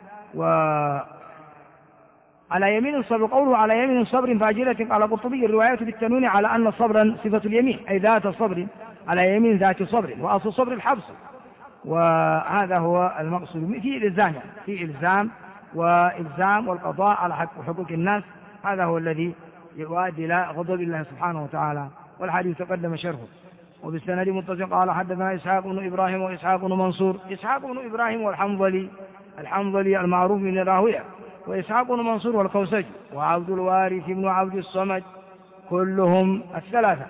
على يمين الصبر، قوله على يمين صبر فاجرة قال القرطبي الروايات بالتنوين على أن الصبر صفة اليمين أي ذات الصبر، على يمين ذات صبر، وأصل الصبر الحبس، وهذا هو المقصود. في إلزام وإلزام والقضاء على حقوق الناس، هذا هو الذي يؤدي إلى غضب الله سبحانه وتعالى، والحديث تقدم شرحه. وبالسند متصل قال حدثنا إسحاق بن إبراهيم وإسحاق بن منصور. إسحاق بن إبراهيم والحنظلي المعروف من راهويه، وإسحاق بن منصور والكوسجي، وعبد الوارث بن عبد الصمد، كلهم الثلاثة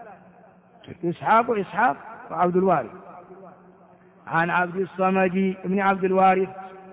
إسحاق وعبد الوارث عن عبد الصمد بن عبد الوارث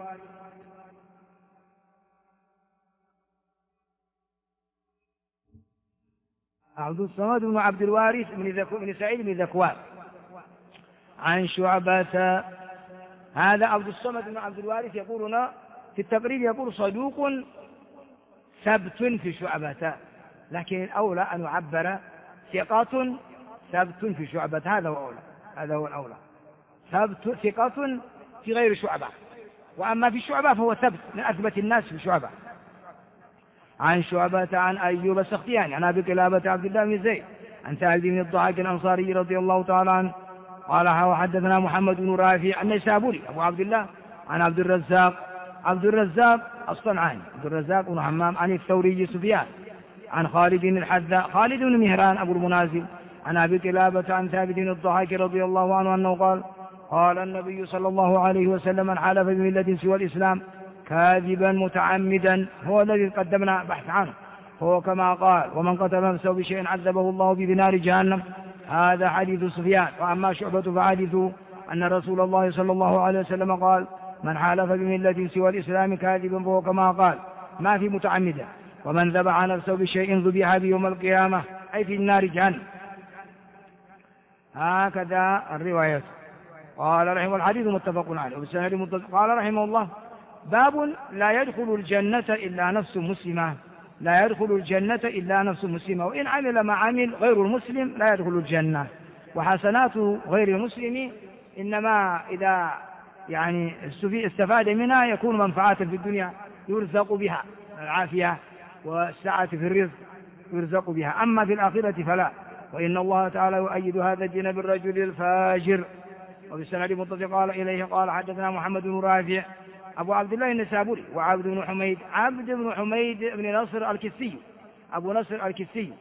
عبد الصمد بن عبد الوارث بن سعيد بن ذكوان عن شعبة. هذا عبد الصمد بن عبد الوارث يقولنا في التقريب يقول صدوق ثبت في شعبة، لكن الأولى أن يعبر ثقة ثبت في شعبة، هذا هو الأولى. ثقة في غير شعبة، وأما في شعبة فهو ثبت من أثبت الناس في شعبة. عن شعبة عن أيوب السختياني عن أبي قلابة عبد الله بن زيد عن سعد بن الضحاك الأنصاري رضي الله تعالى عنه قال وحدثنا محمد بن رافع النيسابوري أبو عبد الله عن عبد الرزاق الصنعاني عبد الرزاق بن حمام عن الثوري سفيان عن خالد الحذاء خالد بن مهران أبو المنازل عن أبي قلابة عن ثابت بن الضحاك رضي الله عنه أنه قال النبي صلى الله عليه وسلم من حلف بملة سوى الإسلام كاذبا متعمدا، هو الذي قدمنا بحث عنه، هو كما قال ومن قتل نفسه بشيء عذبه الله بنار جهنم، هذا حديث سفيان. وأما شعبة فحديثه أن رسول الله صلى الله عليه وسلم قال من حلف بملة سوى الإسلام كاذبا فهو كما قال، ما في متعمدا. ومن ذبح نفسه بشيء ذبح به يوم القيامة أي في النار جهنم، هكذا الرواية. قال رحمه الحديث متفق عليه. قال رحمه الله باب لا يدخل الجنة إلا نفس مسلمة، لا يدخل الجنة إلا نفس مسلمة، وإن عمل ما عمل غير المسلم لا يدخل الجنة. وحسنات غير المسلم إنما إذا يعني استفاد منها يكون منفعة في الدنيا يرزق بها العافية والسعة في الرزق يرزق بها، أما في الآخرة فلا. وإن الله تعالى يؤيد هذا الدين بالرجل الفاجر. وبالسند متصل قال إليه قال حدثنا محمد بن رافع أبو عبد الله النسابوري وعبد بن حميد بن نصر الكسي أبو نصر الكسي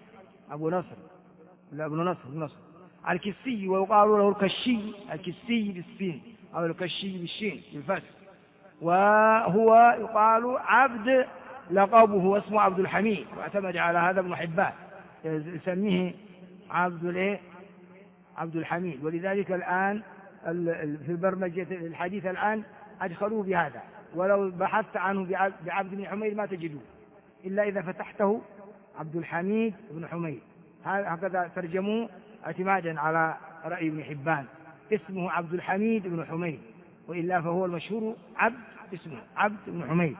الكسي، ويقال له الكسي بالسين أو الكشي بالشين بالفتح، وهو يقال عبد لقبه واسمه عبد الحميد، واعتمد على هذا ابن حبان يسميه عبد الحميد. ولذلك الآن في برمجة الحديث الآن أدخلوه بهذا، ولو بحثت عنه بعبد بن حميد ما تجدوه إلا إذا فتحته عبد الحميد بن حميد، هكذا ترجموه اعتمادا على رأي ابن حبان، اسمه عبد الحميد بن حميد، وإلا فهو المشهور اسمه عبد بن حميد.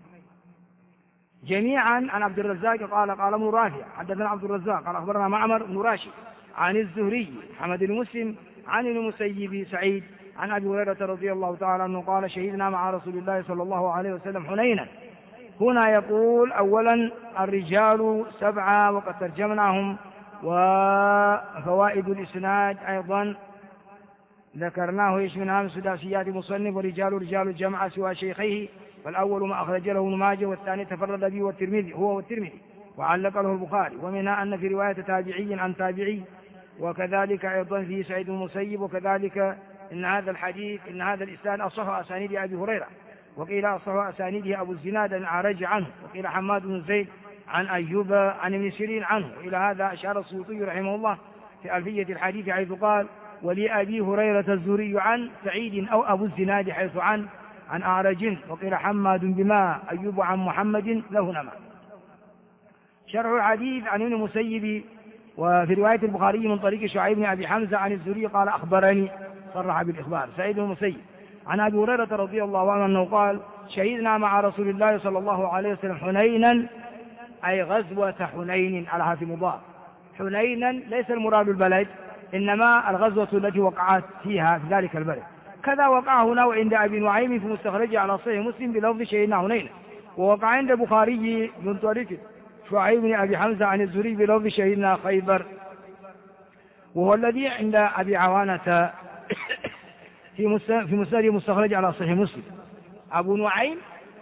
جميعا عن عبد الرزاق قال ابن رافع حدثنا عبد الرزاق قال أخبرنا معمر بن راشد عن الزهري حمد بن مسلم عن المسيب سعيد عن أبي هريرة رضي الله تعالى عنه قال شهدنا مع رسول الله صلى الله عليه وسلم حنينا. هنا يقول أولا الرجال 7 وقد ترجمناهم، وفوائد الإسناد أيضا ذكرناه يشمل من سداسيات مصنف، رجال الجمع سوى شيخيه، فالأول ما أخرج له ابن ماجه، والثاني تفرد به والترمذي وعلق له البخاري. ومنها أن في رواية تابعي عن تابعي، وكذلك أيضا في سعيد المسيب، وكذلك إن هذا الإسناد أصح أسانيد أبي هريرة، وقيل أصح أسانيده أبو الزناد الأعرج عنه، وقيل حماد بن زيد عن أيوب عن ابن سيرين عنه. وإلى هذا أشار السيوطي رحمه الله في ألفية الحديث حيث قال ولأبي هريرة الزهري عن سعيد أو أبو الزناد حيث عن أعرج، وقيل حماد بما أيوب عن محمد له نما. شرح الحديث عن ابن المسيب، وفي رواية البخاري من طريق شعيب بن أبي حمزة عن الزهري قال أخبرني، صرح بالإخبار سعيد بن المسيب عن أبي هريرة رضي الله عنه أنه قال شهدنا مع رسول الله صلى الله عليه وسلم حنينا، أي غزوة حنين على هذه مضاف. حنينا ليس المراد البلد، إنما الغزوة التي وقعت فيها في ذلك البلد. كذا وقع هنا وعند أبي نعيم في مستخرجه على صحيح مسلم بلفظ شهدنا حنينا، ووقع عند البخاري من طريق شعيب بن أبي حمزة عن الزهري بلفظ شهدنا خيبر، وهو الذي عند أبي عوانة في مسند مستخرج على صحيح مسلم. أبو نعيم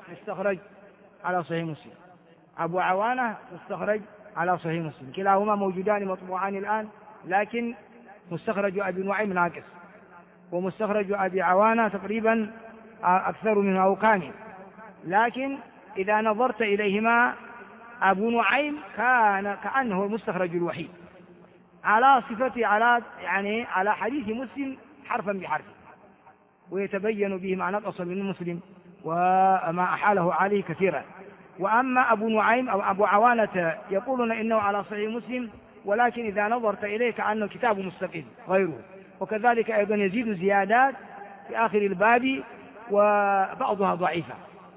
مستخرج على صحيح مسلم، أبو عوانة مستخرج على صحيح مسلم، كلاهما موجودان مطبوعان الآن، لكن مستخرج أبي نعيم ناقص، ومستخرج أبي عوانة تقريبا أكثر منه أو كامل. لكن إذا نظرت إليهما أبو نعيم كان كأنه المستخرج الوحيد على صفة على حديث مسلم حرفا بحرف، ويتبين به ما نقص من مسلم وما أحاله عليه كثيرا. وأما أبو نعيم أو أبو عوانة يقولون إنه على صحيح مسلم، ولكن إذا نظرت إليه كأنه كتاب مستقل غيره، وكذلك أيضا يزيد زيادات في آخر الباب وبعضها ضعيفة.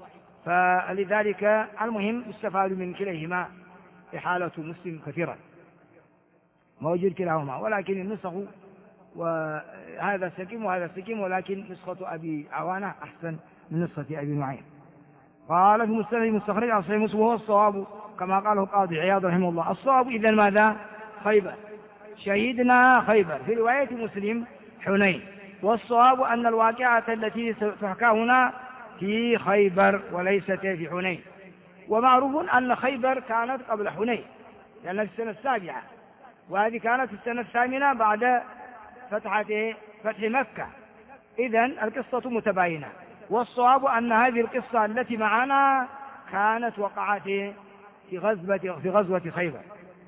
فلذلك المهم يستفاد من كليهما إحالة مسلم كثيرا، موجود كلاهما، ولكن النسخ وهذا سكيم وهذا سكيم، ولكن نسخة أبي عوانة أحسن من نسخة أبي نعيم. قال في مستخرج على صحيح مسلم وهو الصواب كما قاله القاضي عياض رحمه الله. الصواب إذن ماذا؟ خيبر، شهدنا خيبر. في رواية مسلم حنين، والصواب أن الواقعة التي تحكى هنا في خيبر وليست في حنين. ومعروف أن خيبر كانت قبل حنين، لأنها في السنة السابعة، وهذه كانت في السنة الثامنة بعد فتح مكة. إذن القصة متباينة، والصواب أن هذه القصة التي معنا كانت وقعت في غزوة خيبر.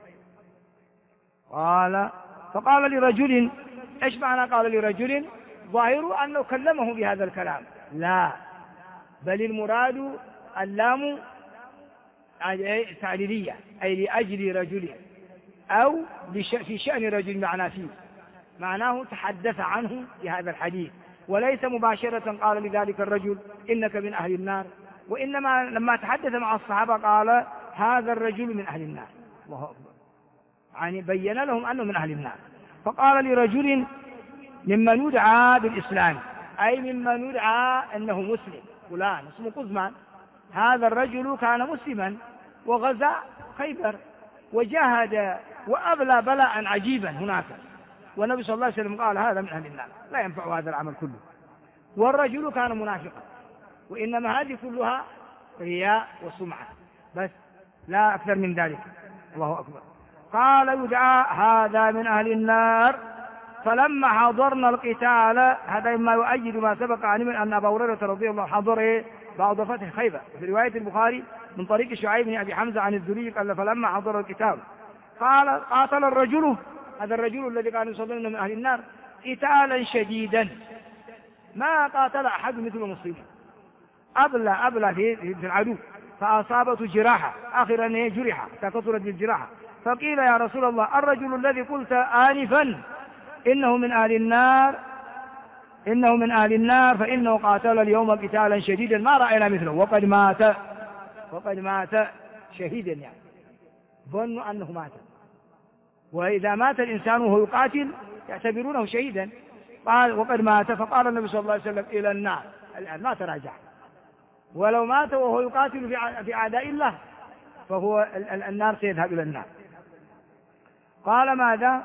فقال لرجل، إيش معنى قال لرجل؟ ظاهر أنه كلمه بهذا الكلام، لا، بل المراد اللام تعليلية، أي لأجل رجل أو في شأن رجل، معناه تحدث عنه بهذا الحديث، وليس مباشرة قال لذلك الرجل إنك من أهل النار، وإنما لما تحدث مع الصحابة قال هذا الرجل من أهل النار. الله أكبر، يعني بين لهم أنه من أهل النار. فقال لرجل ممن يدعى بالإسلام، أي ممن يدعى أنه مسلم، فلان اسمه قزمان، هذا الرجل كان مسلما وغزا خيبر وجاهد وأبلى بلاء عجيبا هناك، والنبي صلى الله عليه وسلم قال هذا من أهل النار، لا ينفع هذا العمل كله. والرجل كان منافقا، وإنما هذه كلها رياء وسمعة بس، لا أكثر من ذلك. الله أكبر. قال يدعى هذا من أهل النار. فلما حضرنا القتال، هذا مما يؤيد ما سبق عن أن أبا هريرة رضي الله عنه حضر بعد فتح خيبر. في رواية البخاري من طريق شعيب بن أبي حمزة عن الزهري قال فلما حضر القتال قال قاتل الرجل، هذا الرجل الذي كان يصدر من أهل النار، قتالا شديدا ما قاتل أحد مثل المسلمين، أبلى في العدو، فأصابته جراحة، آخرا جرحة كثرت بالجراحة. فقيل يا رسول الله الرجل الذي قلت آنفا إنه من أهل النار فإنه قاتل اليوم قتالا شديدا ما رأينا مثله، وقد مات شهيدا، يعني ظنوا أنه مات، وإذا مات الإنسان وهو يقاتل يعتبرونه شهيدا. قال وقد مات، فقال النبي صلى الله عليه وسلم إلى النار، الآن ما تراجع، ولو مات وهو يقاتل في أعداء الله فهو النار سيذهب إلى النار. قال ماذا؟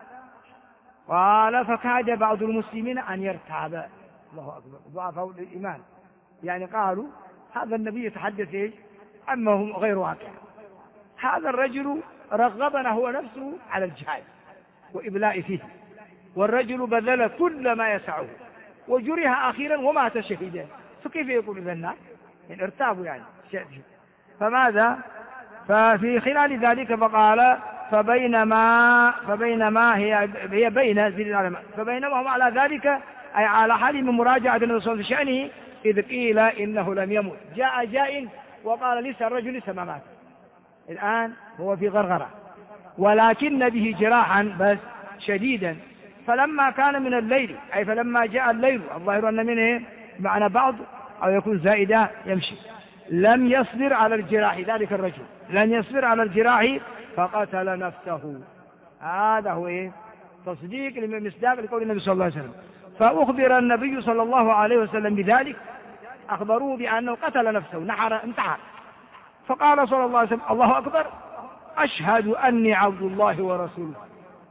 قال فكاد بعض المسلمين أن يرتاب. الله أكبر، ضعفوا الإيمان، يعني قالوا هذا النبي يتحدث إيش أما هو غير واقع، هذا الرجل رغبنا هو نفسه على الجهاد وإبلاء فيه، والرجل بذل كل ما يسعه وجرح أخيرا ومات شهيدا، فكيف يقول إذا النار؟ يعني ارتابوا يعني. فماذا؟ ففي خلال ذلك فقال فبينما هي بين فبينما هم على ذلك، أي على حال من مراجعة النبي صلى الله عليه وسلم شأنه، إذ قيل إنه لم يمت، جاء جاء وقال لسه الرجل لسه ما مات، الآن هو في غرغرة ولكن به جراحا بس شديدا. فلما كان من الليل، أي فلما جاء الليل، الظاهر أن منه معنى بعض أو يكون زائدا يمشي، لم يصبر على الجراح، ذلك الرجل لم يصبر على الجراح فقتل نفسه. هذا هو تصديق لمصداق لقول النبي صلى الله عليه وسلم. فأخبر النبي صلى الله عليه وسلم بذلك، أخبروه بأنه قتل نفسه، انتحر. فقال صلى الله عليه وسلم الله أكبر، أشهد أني عبد الله ورسوله.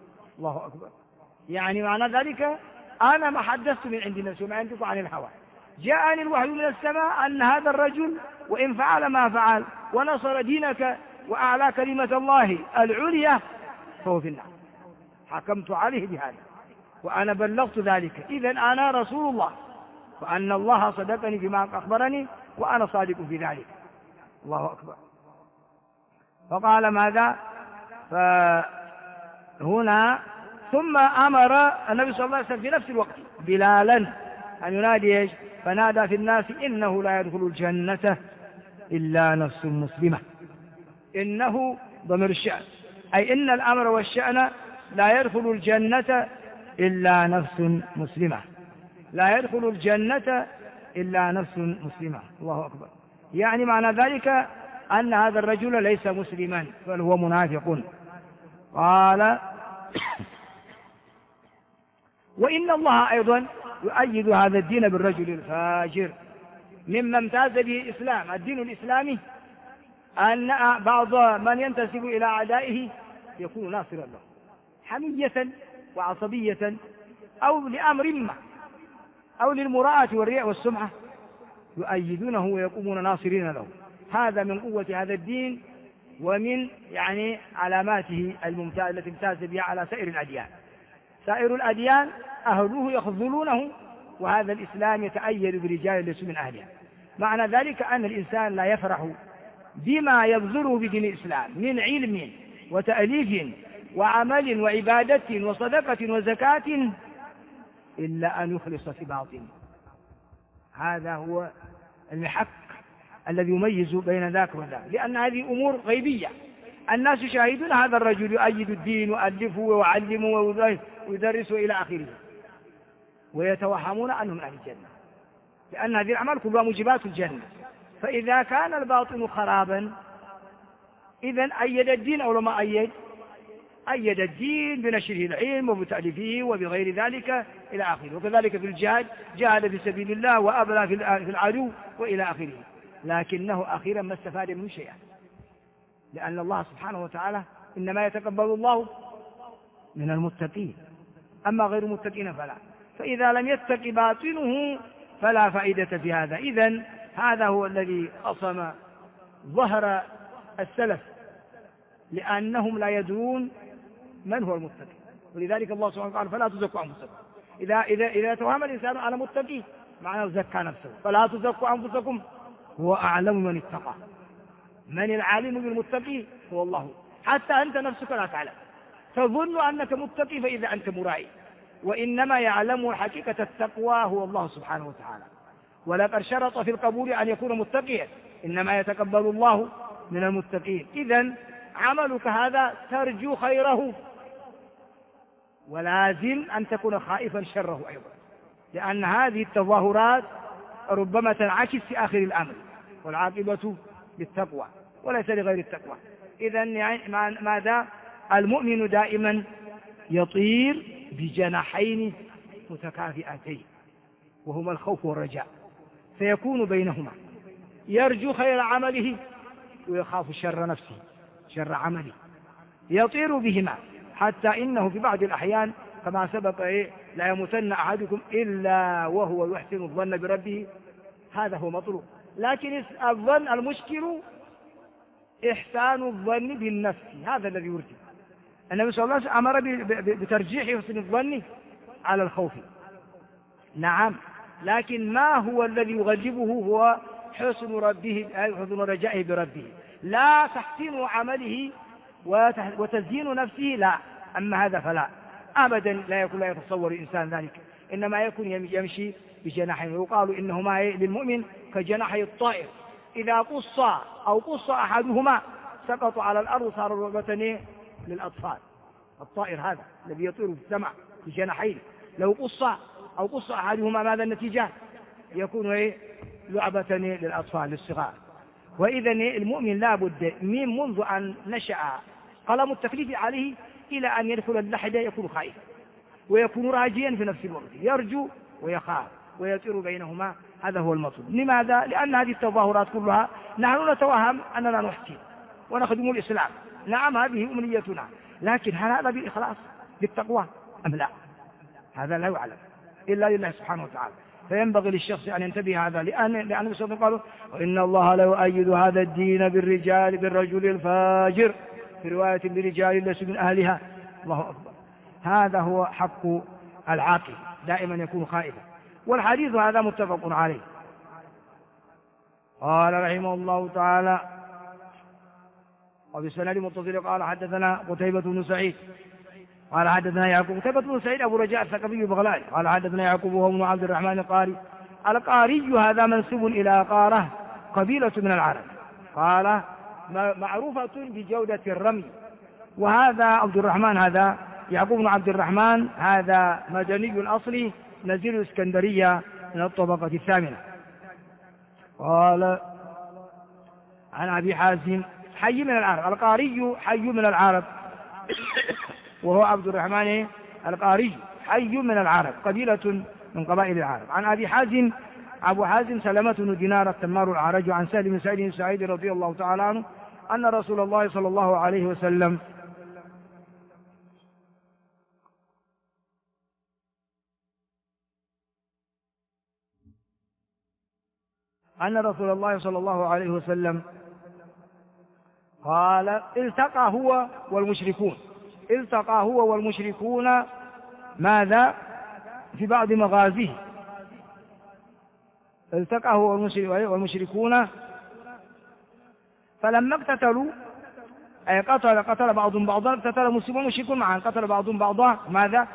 الله أكبر، يعني معنى ذلك أنا ما حدثت من عند نفسي وما عندكم عن الهوى، جاءني الوحي من السماء أن هذا الرجل وإن فعل ما فعل ونصر دينك وأعلى كلمة الله العليا فهو في النار. حكمت عليه بهذا وأنا بلغت ذلك، إذن أنا رسول الله، وأن الله صدقني فيما أخبرني وأنا صادق في ذلك. الله أكبر. فقال ماذا؟ فهنا ثم أمر النبي صلى الله عليه وسلم في نفس الوقت بلالا أن ينادي إيش؟ فنادى في الناس إنه لا يدخل الجنة إلا نفس مسلمة. إنه ضمير الشأن، أي إن الأمر والشأن لا يدخل الجنة إلا نفس مسلمة، لا يدخل الجنة إلا نفس مسلمة. الله أكبر. يعني معنى ذلك أن هذا الرجل ليس مسلما بل هو منافق. قال وإن الله أيضا يؤيد هذا الدين بالرجل الفاجر. مما امتاز به الإسلام الدين الإسلامي أن بعض من ينتسب إلى أعدائه يكون ناصرا له حمية وعصبية أو لأمر ما أو للمراءة والرياء والسمعة، يؤيدونه ويقومون ناصرين له. هذا من قوة هذا الدين ومن يعني علاماته الممتازة التي امتاز بها على سائر الأديان. سائر الأديان أهله يخذلونه، وهذا الإسلام يتأيد برجال ليسوا من أهلها. معنى ذلك أن الإنسان لا يفرح بما يبذله في دين الإسلام من علم وتأليف وعمل وعبادة وصدقة وزكاة إلا أن يخلص في باطن. هذا هو الحق الذي يميز بين ذاك وذاك، لأن هذه أمور غيبية. الناس يشاهدون هذا الرجل يؤيد الدين ويؤلفه ويعلمه ويدرسه إلى آخره، ويتوهمون أنه من أهل الجنة، لأن هذه الأعمال كلها موجبات الجنة. فإذا كان الباطن خرابا إذن أيد الدين أو لما أيد الدين بنشره العلم وبتأليفه وبغير ذلك إلى آخره. وكذلك في الجهاد جاهد في سبيل الله وأبلى في العدو وإلى آخره، لكنه أخيرا ما استفاد منه شيئا، لأن الله سبحانه وتعالى إنما يتقبل الله من المتقين، أما غير المتقين فلا. فإذا لم يتق باطنه فلا فائدة في هذا. إذن هذا هو الذي قصم ظهر السلف، لأنهم لا يدرون من هو المتقي. ولذلك الله سبحانه وتعالى فلا تزكوا أنفسكم. إذا توهم الإنسان على متقي معناه زكى نفسه. فلا تزكوا أنفسكم هو أعلم من اتقى. من العالم بالمتقي هو الله، حتى أنت نفسك لا تعلم، تظن أنك متقي فإذا أنت مرائي، وإنما يعلم حقيقة التقوى هو الله سبحانه وتعالى. ولقد شرط في القبول أن يكون متقيا، إنما يتقبل الله من المتقين. إذن عملك هذا ترجو خيره، ولازم أن تكون خائفا شره أيضا، لأن هذه التظاهرات ربما تنعكس في آخر الأمر، والعاقبة للتقوى وليس لغير التقوى. إذن يعني ماذا؟ المؤمن دائما يطير بجناحين متكافئتين، وهما الخوف والرجاء، فيكون بينهما، يرجو خير عمله ويخاف شر نفسه شر عمله، يطير بهما، حتى إنه في بعض الأحيان كما سبق لا يموتن أحدكم إلا وهو يحسن الظن بربه. هذا هو مطلوب، لكن الظن المشكل إحسان الظن بالنفس، هذا الذي يرجي. النبي صلى الله عليه وسلم أمر بترجيح حسن الظن على الخوف، نعم، لكن ما هو الذي يغلبه هو حسن رجائه بربه، لا تحسين عمله وتزيين نفسه، لا. أما هذا فلا أبدا، لا يتصور الإنسان ذلك، إنما يكون يمشي بجناحين. ويقال إنهما للمؤمن كجناحي الطائر، إذا قص أحدهما سقط على الأرض صار رغبة للأطفال. الطائر هذا الذي يطير في السماء بجناحين، لو قص أحدهما ماذا النتيجة؟ يكون لعبة للأطفال للصغار. وإذا المؤمن لا بد منذ أن نشأ قلم التكليف عليه إلى أن يدخل اللحد يكون خائفا ويكون راجيا في نفس الوقت، يرجو ويخاف ويطير بينهما. هذا هو المطلوب. لماذا؟ لأن هذه التظاهرات كلها نحن نتوهم أننا نحسن ونخدم الإسلام، نعم هذه أمنيتنا، لكن هل هذا بالإخلاص بالتقوى أم لا؟ هذا لا يعلم إلا لله سبحانه وتعالى. فينبغي للشخص أن ينتبه هذا، لأن النبي صلى الله عليه وسلم قالوا وإن الله لا يؤيد هذا الدين بالرجل الفاجر، في رواية برجال ليسوا من أهلها. الله أكبر. هذا هو حق العاقل، دائما يكون خائفا. والحديث هذا متفق عليه. قال رحمه الله تعالى وبسند متصل قال حدثنا قتيبة بن سعيد قال حدثنا يعقوب. قتيبة بن سعيد أبو رجاء الثقفي البغلاني قال حدثنا يعقوب وهو بن عبد الرحمن القاري. القاري هذا منسوب إلى قارة قبيلة من العرب، قال معروفة بجودة الرمي. وهذا عبد الرحمن هذا يعقوب بن عبد الرحمن هذا مدني الأصل نزيل الإسكندرية من الطبقة الثامنة. قال عن أبي حازم حي من العرب. القاري حي من العرب وهو عبد الرحمن القاري حي من العرب، قبيلة من قبائل العرب. عن أبي حازم أبو حازم سلمة بن دينار التمار العرج. عن سهل بن سعيد سعيد رضي الله تعالى عنه أن رسول الله صلى الله عليه وسلم قال التقى هو والمشركون ماذا في بعض مغازيه. التقى هو والمشركون فلما اقتتلوا أي قتل بعضهم بعضا، اقتتل المسلمون والمشركون معا، قتل بعضهم بعضا ماذا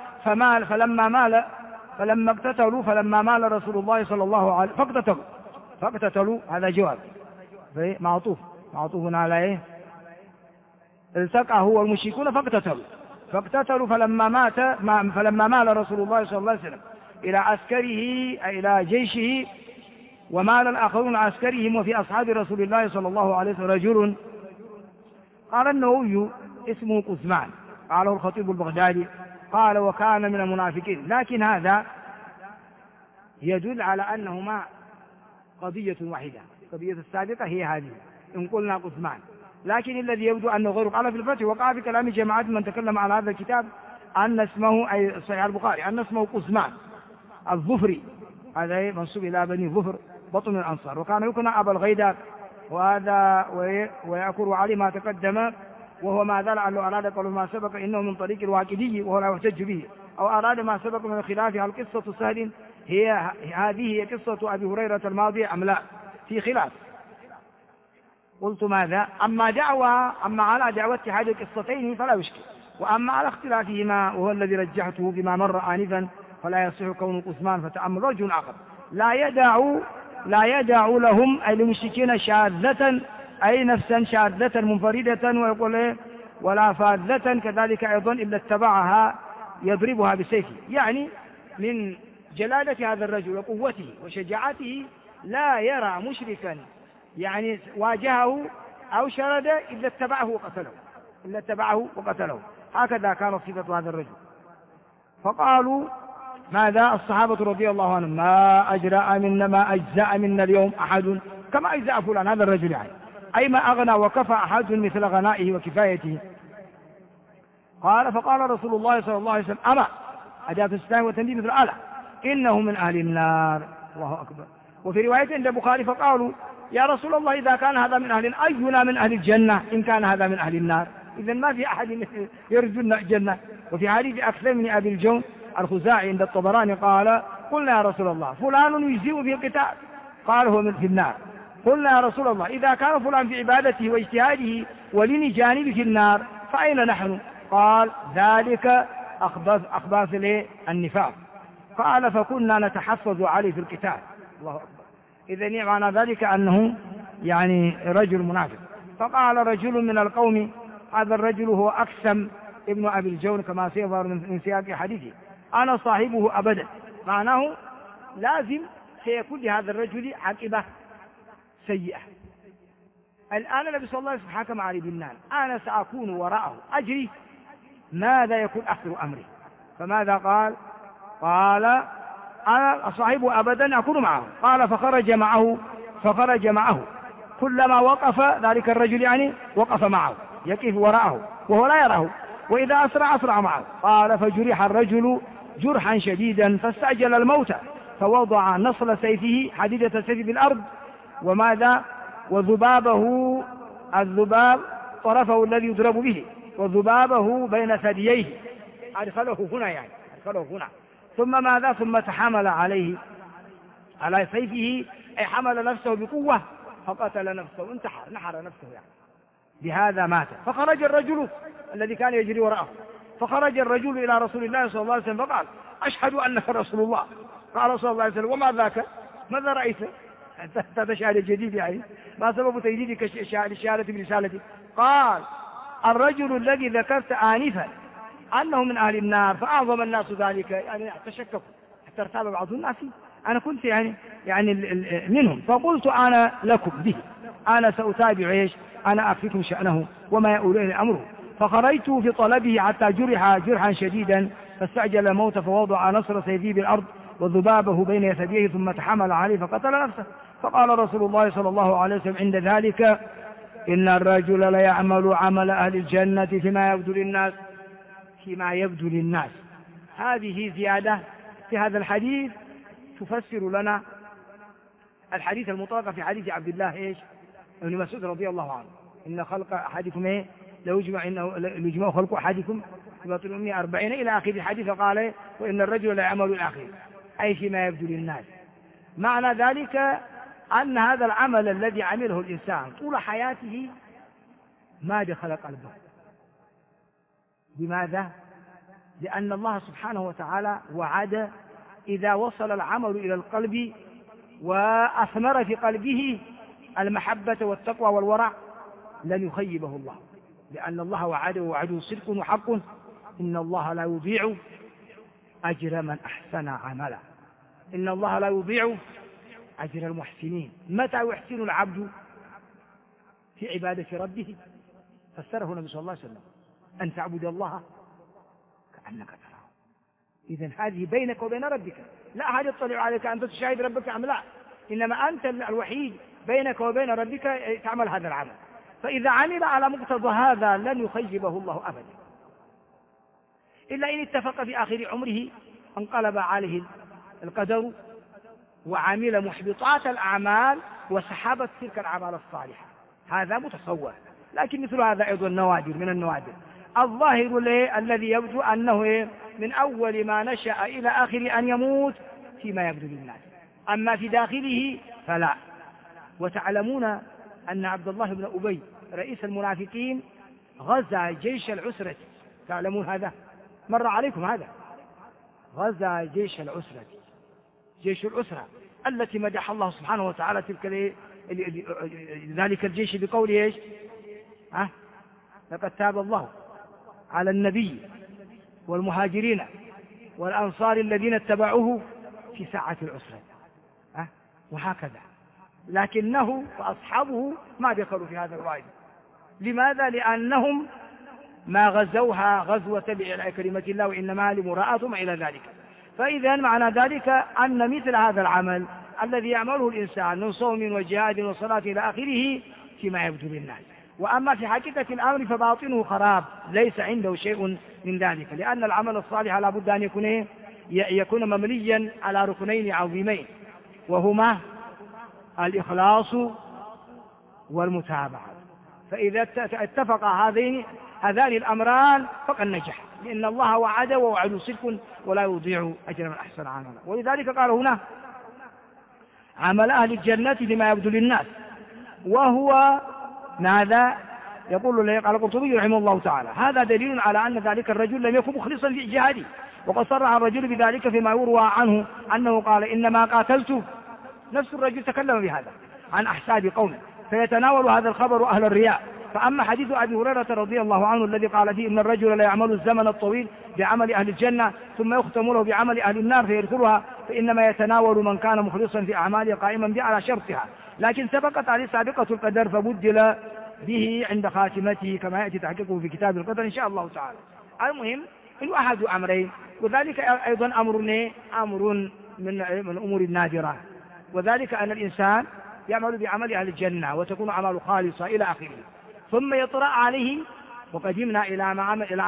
فلما اقتتلوا فلما مال رسول الله صلى الله عليه فاقتتلوا. هذا جواب معطوف على ايه؟ التقى هو والمشركون فاقتتلوا فلما مال رسول الله صلى الله عليه وسلم إلى عسكره أي إلى جيشه ومال الآخرون عسكرهم. وفي أصحاب رسول الله صلى الله عليه وسلم رجل قال النووي اسمه قزمان، قاله الخطيب البغدادي قال وكان من المنافقين، لكن هذا يدل على أنهما قضية واحدة. القضية السابقة هي هذه إن قلنا قزمان، لكن الذي يبدو أنه غير. قال في الفتح وقع في كلام جماعة من تكلم على هذا الكتاب أن اسمه أي صحيح البخاري أن اسمه قزمان الظفري، هذا منسوب إلى بني ظفر بطن الأنصار، وكان يكنى أبا الغيداء. وهذا ويأكر عليه ما تقدم، وهو ما ذا لعله أراد قول ما سبق إنه من طريق الواكدي وهو لا يحتج به، أو أراد ما سبق من خلافها. القصة سهل هذه هي قصة أبي هريرة الماضية أم لا؟ في خلاف. قلت ماذا؟ أما على دعوة هذه القصتين فلا يشكل، وأما على اختلافهما وهو الذي رجحته بما مر آنفا فلا يصح كون قسمان. فتأمل رجل آخر لا يدع لهم أي للمشركين شاذة أي نفسا شاذة منفردة ويقول ولا فاذة كذلك أيضا إلا اتبعها يضربها بسيفه. يعني من جلالة هذا الرجل وقوته وشجاعته لا يرى مشركا يعني واجهه أو شرد إلا اتبعه وقتله. هكذا كانت صفة هذا الرجل. فقالوا ماذا الصحابة رضي الله عنهم ما أجزأ منا اليوم أحد كما أجزأ فلان هذا الرجل، يعني أي ما أغنى وكفى أحد مثل غنائه وكفايته. فقال رسول الله صلى الله عليه وسلم أما أداة استفهام وتنديد مثل الآلة إنه من أهل النار. الله أكبر. وفي رواية عند البخاري فقالوا يا رسول الله إذا كان هذا من أهل أينا من أهل الجنة إن كان هذا من أهل النار؟ إذن ما في أحد يرجو الجنة. وفي حديث أكثر من أبي الجون الخزاعي عند الطبراني قال قلنا يا رسول الله فلان يجزئ في القتال قال هو من في النار. قلنا يا رسول الله إذا كان فلان في عبادته واجتهاده ولين جانب في النار فأين نحن؟ قال ذلك أخباث النفاق. قال فكنا نتحفظ عليه في القتال. الله أكبر. إذن معنى ذلك أنه يعني رجل منافق. فقال رجل من القوم هذا الرجل هو أقسم ابن أبي الجون كما سيظهر من سياق حديثه أنا صاحبه أبدا، معناه لازم سيكون لهذا الرجل عاقبة سيئة. الآن النبي صلى الله عليه وسلم حكم علي بالنار أنا سأكون وراءه أجري ماذا يكون آخر أمري؟ فماذا قال أنا صاحبه أبدا أكون معه. قال فخرج معه كلما وقف ذلك الرجل يعني وقف معه يقف وراءه وهو لا يراه، وإذا أسرع معه. قال فجرح الرجل جرحا شديدا فاستعجل الموت فوضع نصل سيفه حديدة سيفه بالأرض، وماذا؟ وذبابه، الذباب طرفه الذي يضرب به، وذبابه بين ثدييه، أدخله هنا يعني أدخله هنا. ثم ماذا؟ ثم تحمل عليه على سيفه، أي حمل نفسه بقوة فقتل نفسه، انتحر، نحر نفسه يعني، بهذا مات. فخرج الرجل الذي كان يجري وراءه، فخرج الرجل إلى رسول الله صلى الله عليه وسلم فقال: أشهد أنك رسول الله. قال رسول الله صلى الله عليه وسلم: وما ذاك؟ ماذا رأيت؟ هذا شهادة جديد يعني، ما سبب تجديدك لشهادة برسالتي؟ قال: الرجل الذي ذكرت آنفا أنه من أهل النار، فأعظم الناس ذلك، يعني تشككوا حتى ارتاب بعض الناس، أنا كنت يعني منهم، فقلت أنا لكم به، أنا سأتابع إيش؟ أنا أكفيكم شأنه وما يؤول إليه أمره. فخرجت في طلبه حتى جرح جرحا شديدا، فاستعجل الموت، فوضع نصر سيفه بالأرض وذبابه بين يثديه، ثم تحمل عليه فقتل نفسه. فقال رسول الله صلى الله عليه وسلم عند ذلك: إن الرجل ليعمل عمل أهل الجنة فيما يبدو للناس، فيما يبدو للناس. هذه زيادة في هذا الحديث تفسر لنا الحديث المطلق في حديث عبد الله إيش؟ ابن مسعود رضي الله عنه: إن خلق أحدكم إيه؟ لو يجمع خلق أحدكم في بطن أمه 40 إلى آخر الحديث. فقال: وإن الرجل لا يعمل الآخر، أي فيما يبدو للناس. معنى ذلك أن هذا العمل الذي عمله الإنسان طول حياته ما دخل قلبه. لماذا؟ لأن الله سبحانه وتعالى وعد إذا وصل العمل إلى القلب وأثمر في قلبه المحبة والتقوى والورع لن يخيبه الله، لأن الله وعده وعده صدق وحق: إن الله لا يضيع أجر من أحسن عملا، إن الله لا يضيع أجر المحسنين. متى يحسن العبد؟ في عبادة ربه، فسره النبي صلى الله عليه وسلم: أن تعبد الله كأنك تراه. إذن هذه بينك وبين ربك، لا أحد يطلع عليك أن تشاهد ربك أم لا، إنما أنت الوحيد بينك وبين ربك تعمل هذا العمل. فإذا عمل على مقتضى هذا لن يخيبه الله أبدا، إلا إن اتفق في آخر عمره انقلب عليه القدر وعمل محبطات الأعمال وسحبت تلك الأعمال الصالحة، هذا متصور. لكن مثل هذا أيضا نوادر من النوادر. الظاهر الذي يبدو أنه من أول ما نشأ إلى آخر أن يموت فيما يبدو للناس، أما في داخله فلا. وتعلمون أن عبد الله بن أبي رئيس المنافقين غزا جيش العسرة، تعلمون هذا؟ مر عليكم هذا؟ غزا جيش العسرة، جيش العسرة التي مدح الله سبحانه وتعالى ذلك الجيش بقوله إيش؟ لقد تاب الله على النبي والمهاجرين والأنصار الذين اتبعوه في ساعة العسرة، وهكذا. لكنه وأصحابه ما دخلوا في هذا الوعد. لماذا؟ لأنهم ما غزوها غزوة بإعلاء كلمة الله، وإنما لمراءتهم إلى ذلك. فإذا معنى ذلك أن مثل هذا العمل الذي يعمله الإنسان من صوم وجهاد وصلاة إلى آخره فيما يبدو للناس، وأما في حقيقة الأمر فباطنه خراب، ليس عنده شيء من ذلك، لأن العمل الصالح لا بد أن يكون مبنيا على ركنين عظيمين، وهما الإخلاص والمتابعة. فإذا اتفق هذان الأمران فقد نجح، لأن الله وعد ووعد صدق ولا يضيع أجر من أحسن عملا. ولذلك قال هنا: عمل أهل الجنة بما يبدو للناس، وهو ماذا؟ يقول القرطبي رحمه الله تعالى: هذا دليل على أن ذلك الرجل لم يكن مخلصا في جهاده. وقد صرح الرجل بذلك فيما يروى عنه أنه قال: إنما قاتلت. نفس الرجل تكلم بهذا عن أحساب قومه، فيتناول هذا الخبر أهل الرياء. فأما حديث أبي هريرة رضي الله عنه الذي قال فيه: إن الرجل لا يعمل الزمن الطويل بعمل أهل الجنة ثم يختم له بعمل أهل النار فيدخلها، فإنما يتناول من كان مخلصا في أعماله قائما بها على شرطها، لكن سبقت عليه سابقة القدر فبدل به عند خاتمته، كما يأتي تحقيقه في كتاب القدر إن شاء الله تعالى. المهم إنه أحد أمرين، وذلك أيضا أمر من الأمور النادرة، وذلك أن الإنسان يعمل بعمل أهل الجنة وتكون أعماله خالصة إلى آخره، ثم يطرأ عليه: وقدمنا إلى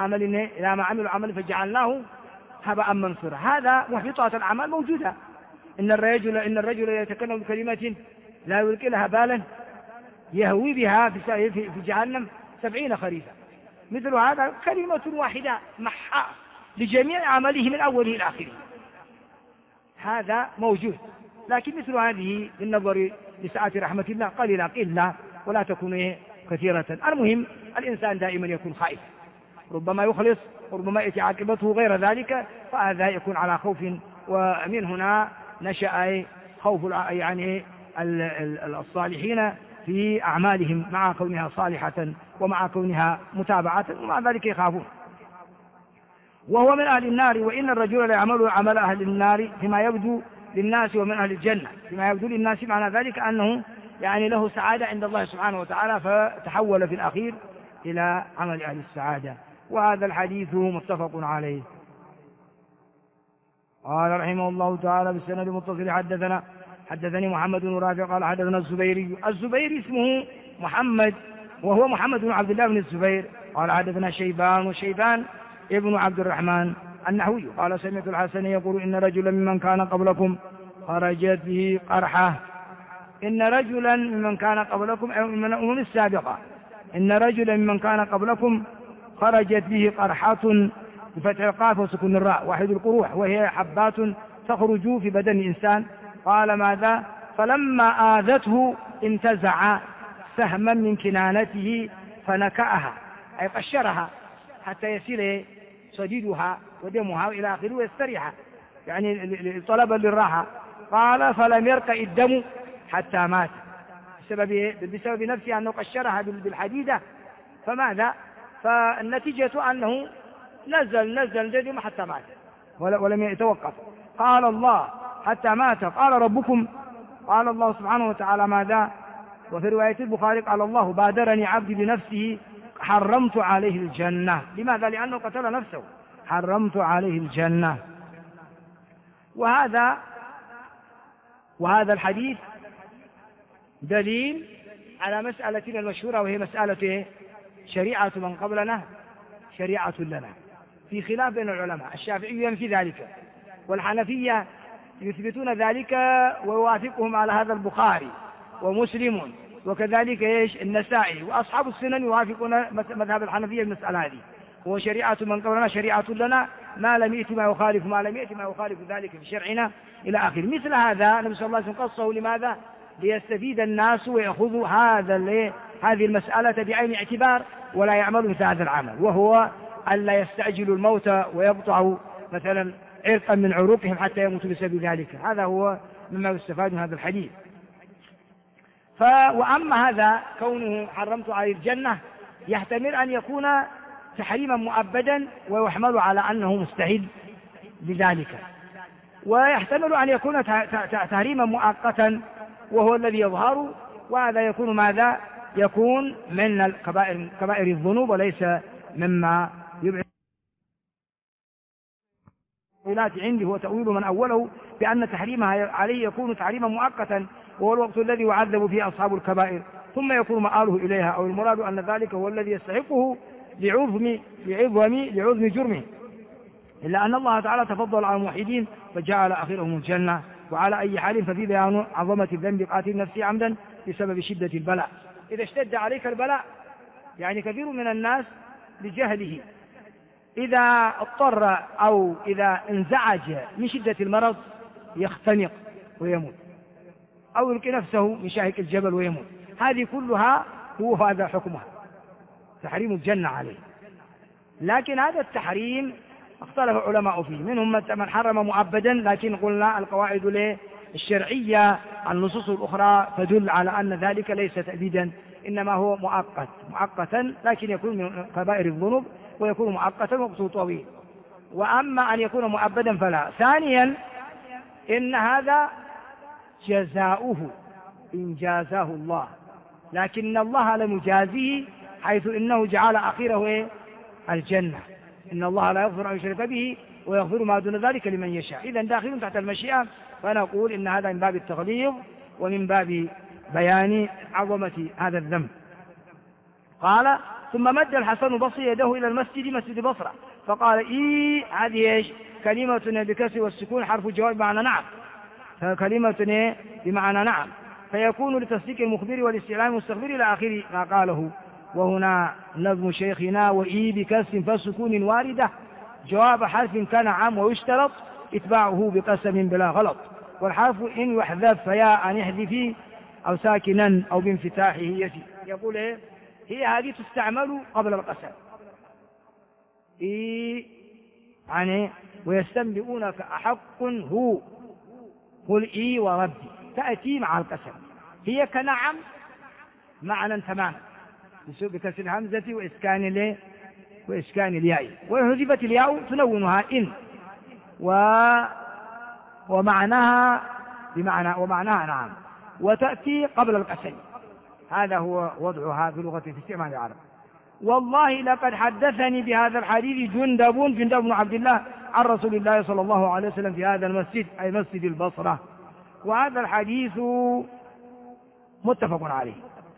ما عملوا عمل فجعلناه هباء منثورا. هذا محبطات الأعمال موجودة، إن الرجل يتكلم بكلمة لا يلقي لها بالا يهوي بها في جهنم 70 خريفا. مثل هذا كلمة واحدة محاء لجميع عمله من أوله إلى آخره، هذا موجود. لكن مثل هذه بالنظر لسعة رحمة الله قليلا قلة ولا تكون كثيرة. المهم الإنسان دائما يكون خائف، ربما يخلص وربما يأتي عاقبته غير ذلك، فهذا يكون على خوف. ومن هنا نشأ خوف يعني الصالحين في أعمالهم مع كونها صالحة ومع كونها متابعة، ومع ذلك يخافون. وهو من أهل النار، وإن الرجل ليعمل عمل أهل النار فيما يبدو للناس ومن أهل الجنة. فيما يبدو للناس معنى ذلك أنه يعني له سعادة عند الله سبحانه وتعالى، فتحول في الأخير إلى عمل أهل السعادة. وهذا الحديث متفق عليه. قال رحمه الله تعالى بالسند المتصل حدثني محمد بن رافع قال حدثنا الزبير اسمه محمد وهو محمد بن عبد الله بن الزبير قال حدثنا شيبان ابن عبد الرحمن النحوي قال سمعت الحسن يقول إن رجلا ممن كان قبلكم خرجت به قرحة. إن رجلا ممن كان قبلكم أو من الأمم السابقة، إن رجلا ممن كان قبلكم خرجت به قرحة بفتح القاف وسكون الراء واحد القروح، وهي حبات تخرج في بدن الإنسان. قال ماذا؟ فلما آذته انتزع سهما من كنانته فنكأها، أي قشرها حتى يسيل صديدها ودمها إلى آخره ويستريح، يعني طلبا للراحة. قال فلم يرق الدم حتى مات، بسبب نفسه أنه قشرها بالحديدة، فماذا؟ فالنتيجة أنه نزل الدم حتى مات ولم يتوقف. قال الله حتى مات. قال ربكم، قال الله سبحانه وتعالى ماذا؟ وفي رواية البخاري قال الله بادرني عبدي بنفسه حرمت عليه الجنة. لماذا؟ لأنه قتل نفسه، حرمت عليه الجنة. وهذا الحديث دليل على مسألتنا المشهورة، وهي مسألة شريعة من قبلنا شريعة لنا، في خلاف بين العلماء. الشافعي ينفي ذلك، والحنفية يثبتون ذلك ويوافقهم على هذا البخاري ومسلم، وكذلك النسائي، وأصحاب السنن يوافقون مذهب الحنفية في المسألة هذه. هو شريعة من قبلنا شريعة لنا ما لم يأتي ما يخالف ذلك في شرعنا إلى آخر. مثل هذا النبي صلى الله عليه وسلم قصه لماذا؟ ليستفيد الناس ويأخذوا هذه المسألة بعين اعتبار ولا يعملوا مثل هذا العمل، وهو ألا يستعجلوا الموت ويقطعوا مثلا عرقا من عروقهم حتى يموتوا بسبب ذلك. هذا هو مما يستفاد من هذا الحديث. وأما هذا كونه حرمت عليه الجنة يحتمل أن يكون تحريما مؤبدا ويحمل على أنه مستحيل لذلك، ويحتمل أن يكون تحريما مؤقتا وهو الذي يظهر، وهذا يكون ماذا؟ يكون من كبائر الذنوب وليس مما يبعد عندي. هو تأويل من أوله بأن تحريمها عليه يكون تحريما مؤقتا، وهو الوقت الذي يعذب فيه أصحاب الكبائر ثم يكون مآله إليها، أو المراد أن ذلك هو الذي يستحقه لعظم جرمه، إلا أن الله تعالى تفضل على الموحدين فجعل آخرهم الجنة. وعلى أي حال ففي بيان عظمة الذنب قاتل نفسه عمدا بسبب شدة البلاء. إذا اشتد عليك البلاء، يعني كثير من الناس بجهله إذا اضطر أو إذا انزعج من شدة المرض يختنق ويموت، أو يلقي نفسه من شاهق الجبل ويموت. هذه كلها هذا حكمها تحريم الجنة عليه. لكن هذا التحريم اختلف العلماء فيه، منهم من حرم مؤبدا، لكن قلنا القواعد الشرعية النصوص الأخرى تدل على أن ذلك ليس تأبيدا، إنما هو مؤقتا، لكن يكون من كبائر الذنوب ويكون مؤقتا وقته طويل. وأما أن يكون مؤبدا فلا. ثانيا إن هذا جزاؤه إن جازاه الله، لكن الله لم يجازيه، حيث إنه جعل أخيره الجنة. إن الله لا يغفر أن يشرك به ويغفر ما دون ذلك لمن يشاء. إذن داخل تحت المشيئة، فنقول إن هذا من باب التغليظ ومن باب بيان عظمة هذا الذنب. قال ثم مد الحسن البصري يده إلى مسجد بصرة فقال هذه كلمة بكسر والسكون حرف جواب معنى نعم. فكلمة بمعنى نعم، فيكون لتصديق المخبر والاستعلام المستخبر إلى آخر ما قاله. وهنا نظم شيخنا وإي بكسر فالسكون واردة جواب حرف كنعم، ويشترط إتباعه بقسم بلا غلط، والحرف إن يحذف فياء يحذفي أو ساكنا أو بانفتاحه يزيد. يقول هي هذه تستعمل قبل القسم يعني ويستنبئونك أحق هو قل إي وربي، تأتي مع القسم، هي كنعم معنى تماما بكسر الهمزة وإسكان الياء، وحذفت الياء تلونها إن ومعناها نعم، وتأتي قبل القسم. هذا هو وضعها في لغة في استعمال العرب. والله لقد حدثني بهذا الحديث جندب بن عبد الله عن رسول الله صلى الله عليه وسلم في هذا المسجد أي مسجد البصرة. وهذا الحديث متفق عليه.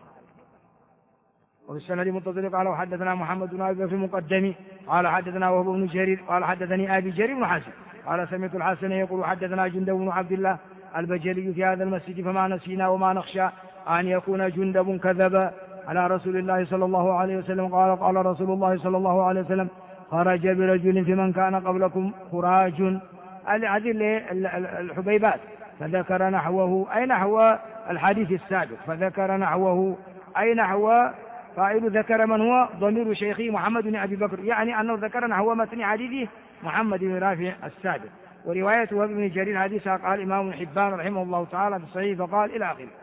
وفي السند متصل قال وحدثنا محمد بن أبي بكر المقدمي قال حدثنا وهب بن جرير قال حدثني أبي جرير بن حازم قال سمعت الحسن يقول حدثنا جندب بن عبد الله البجلي في هذا المسجد، فما نسينا وما نخشى أن يكون جندب كذب على رسول الله صلى الله عليه وسلم. قال رسول الله صلى الله عليه وسلم خرج برجل في من كان قبلكم خراج هذه الحبيبات، فذكر نحوه أي نحو الحديث السابق، فذكر نحوه أي نحو فاعل ذكر من هو ضمير شيخي محمد بن أبي بكر، يعني أنه ذكر نحو متن حديثه محمد بن رافع السابق. ورواية وهب بن جرير حديثها قال الإمام ابن حبان رحمه الله تعالى في الصحيح فقال إلى آخره.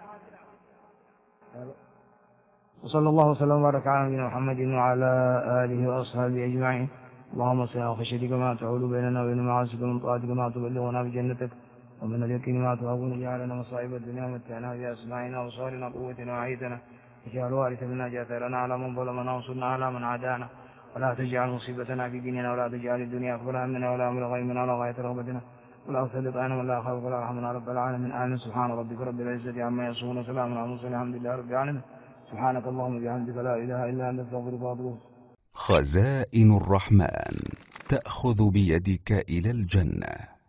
وصلى الله وسلم وبارك على نبينا محمد وعلى آله وأصحابه أجمعين. اللهم صل على خشيتك ما تعول بيننا وبين معاصيك ومن طاعتك ما تبلغنا بجنتك ومن اليقين ما تهون جعلنا مصائب الدنيا ومتعنا بأسماعنا وصارنا قوتنا وعيدنا اجعل وارث منا جاثرنا على من ظلمنا وانصرنا على من عادانا ولا تجعل مصيبتنا في ديننا ولا تجعل الدنيا أكبر همنا ولا أمر غيمنا ولا غاية رغبتنا ولا تسلط علينا من لا خلق ولا رحمنا رب العالمين. آمين. سبحان ربك رب العزة عما يصفون وسلام على المرسلين الحمد لله رب العالمين. سبحانك اللهم وبحمدك لا إله إلا أنت أستغفرك وأتوب. خزائن الرحمن تأخذ بيدك إلى الجنة.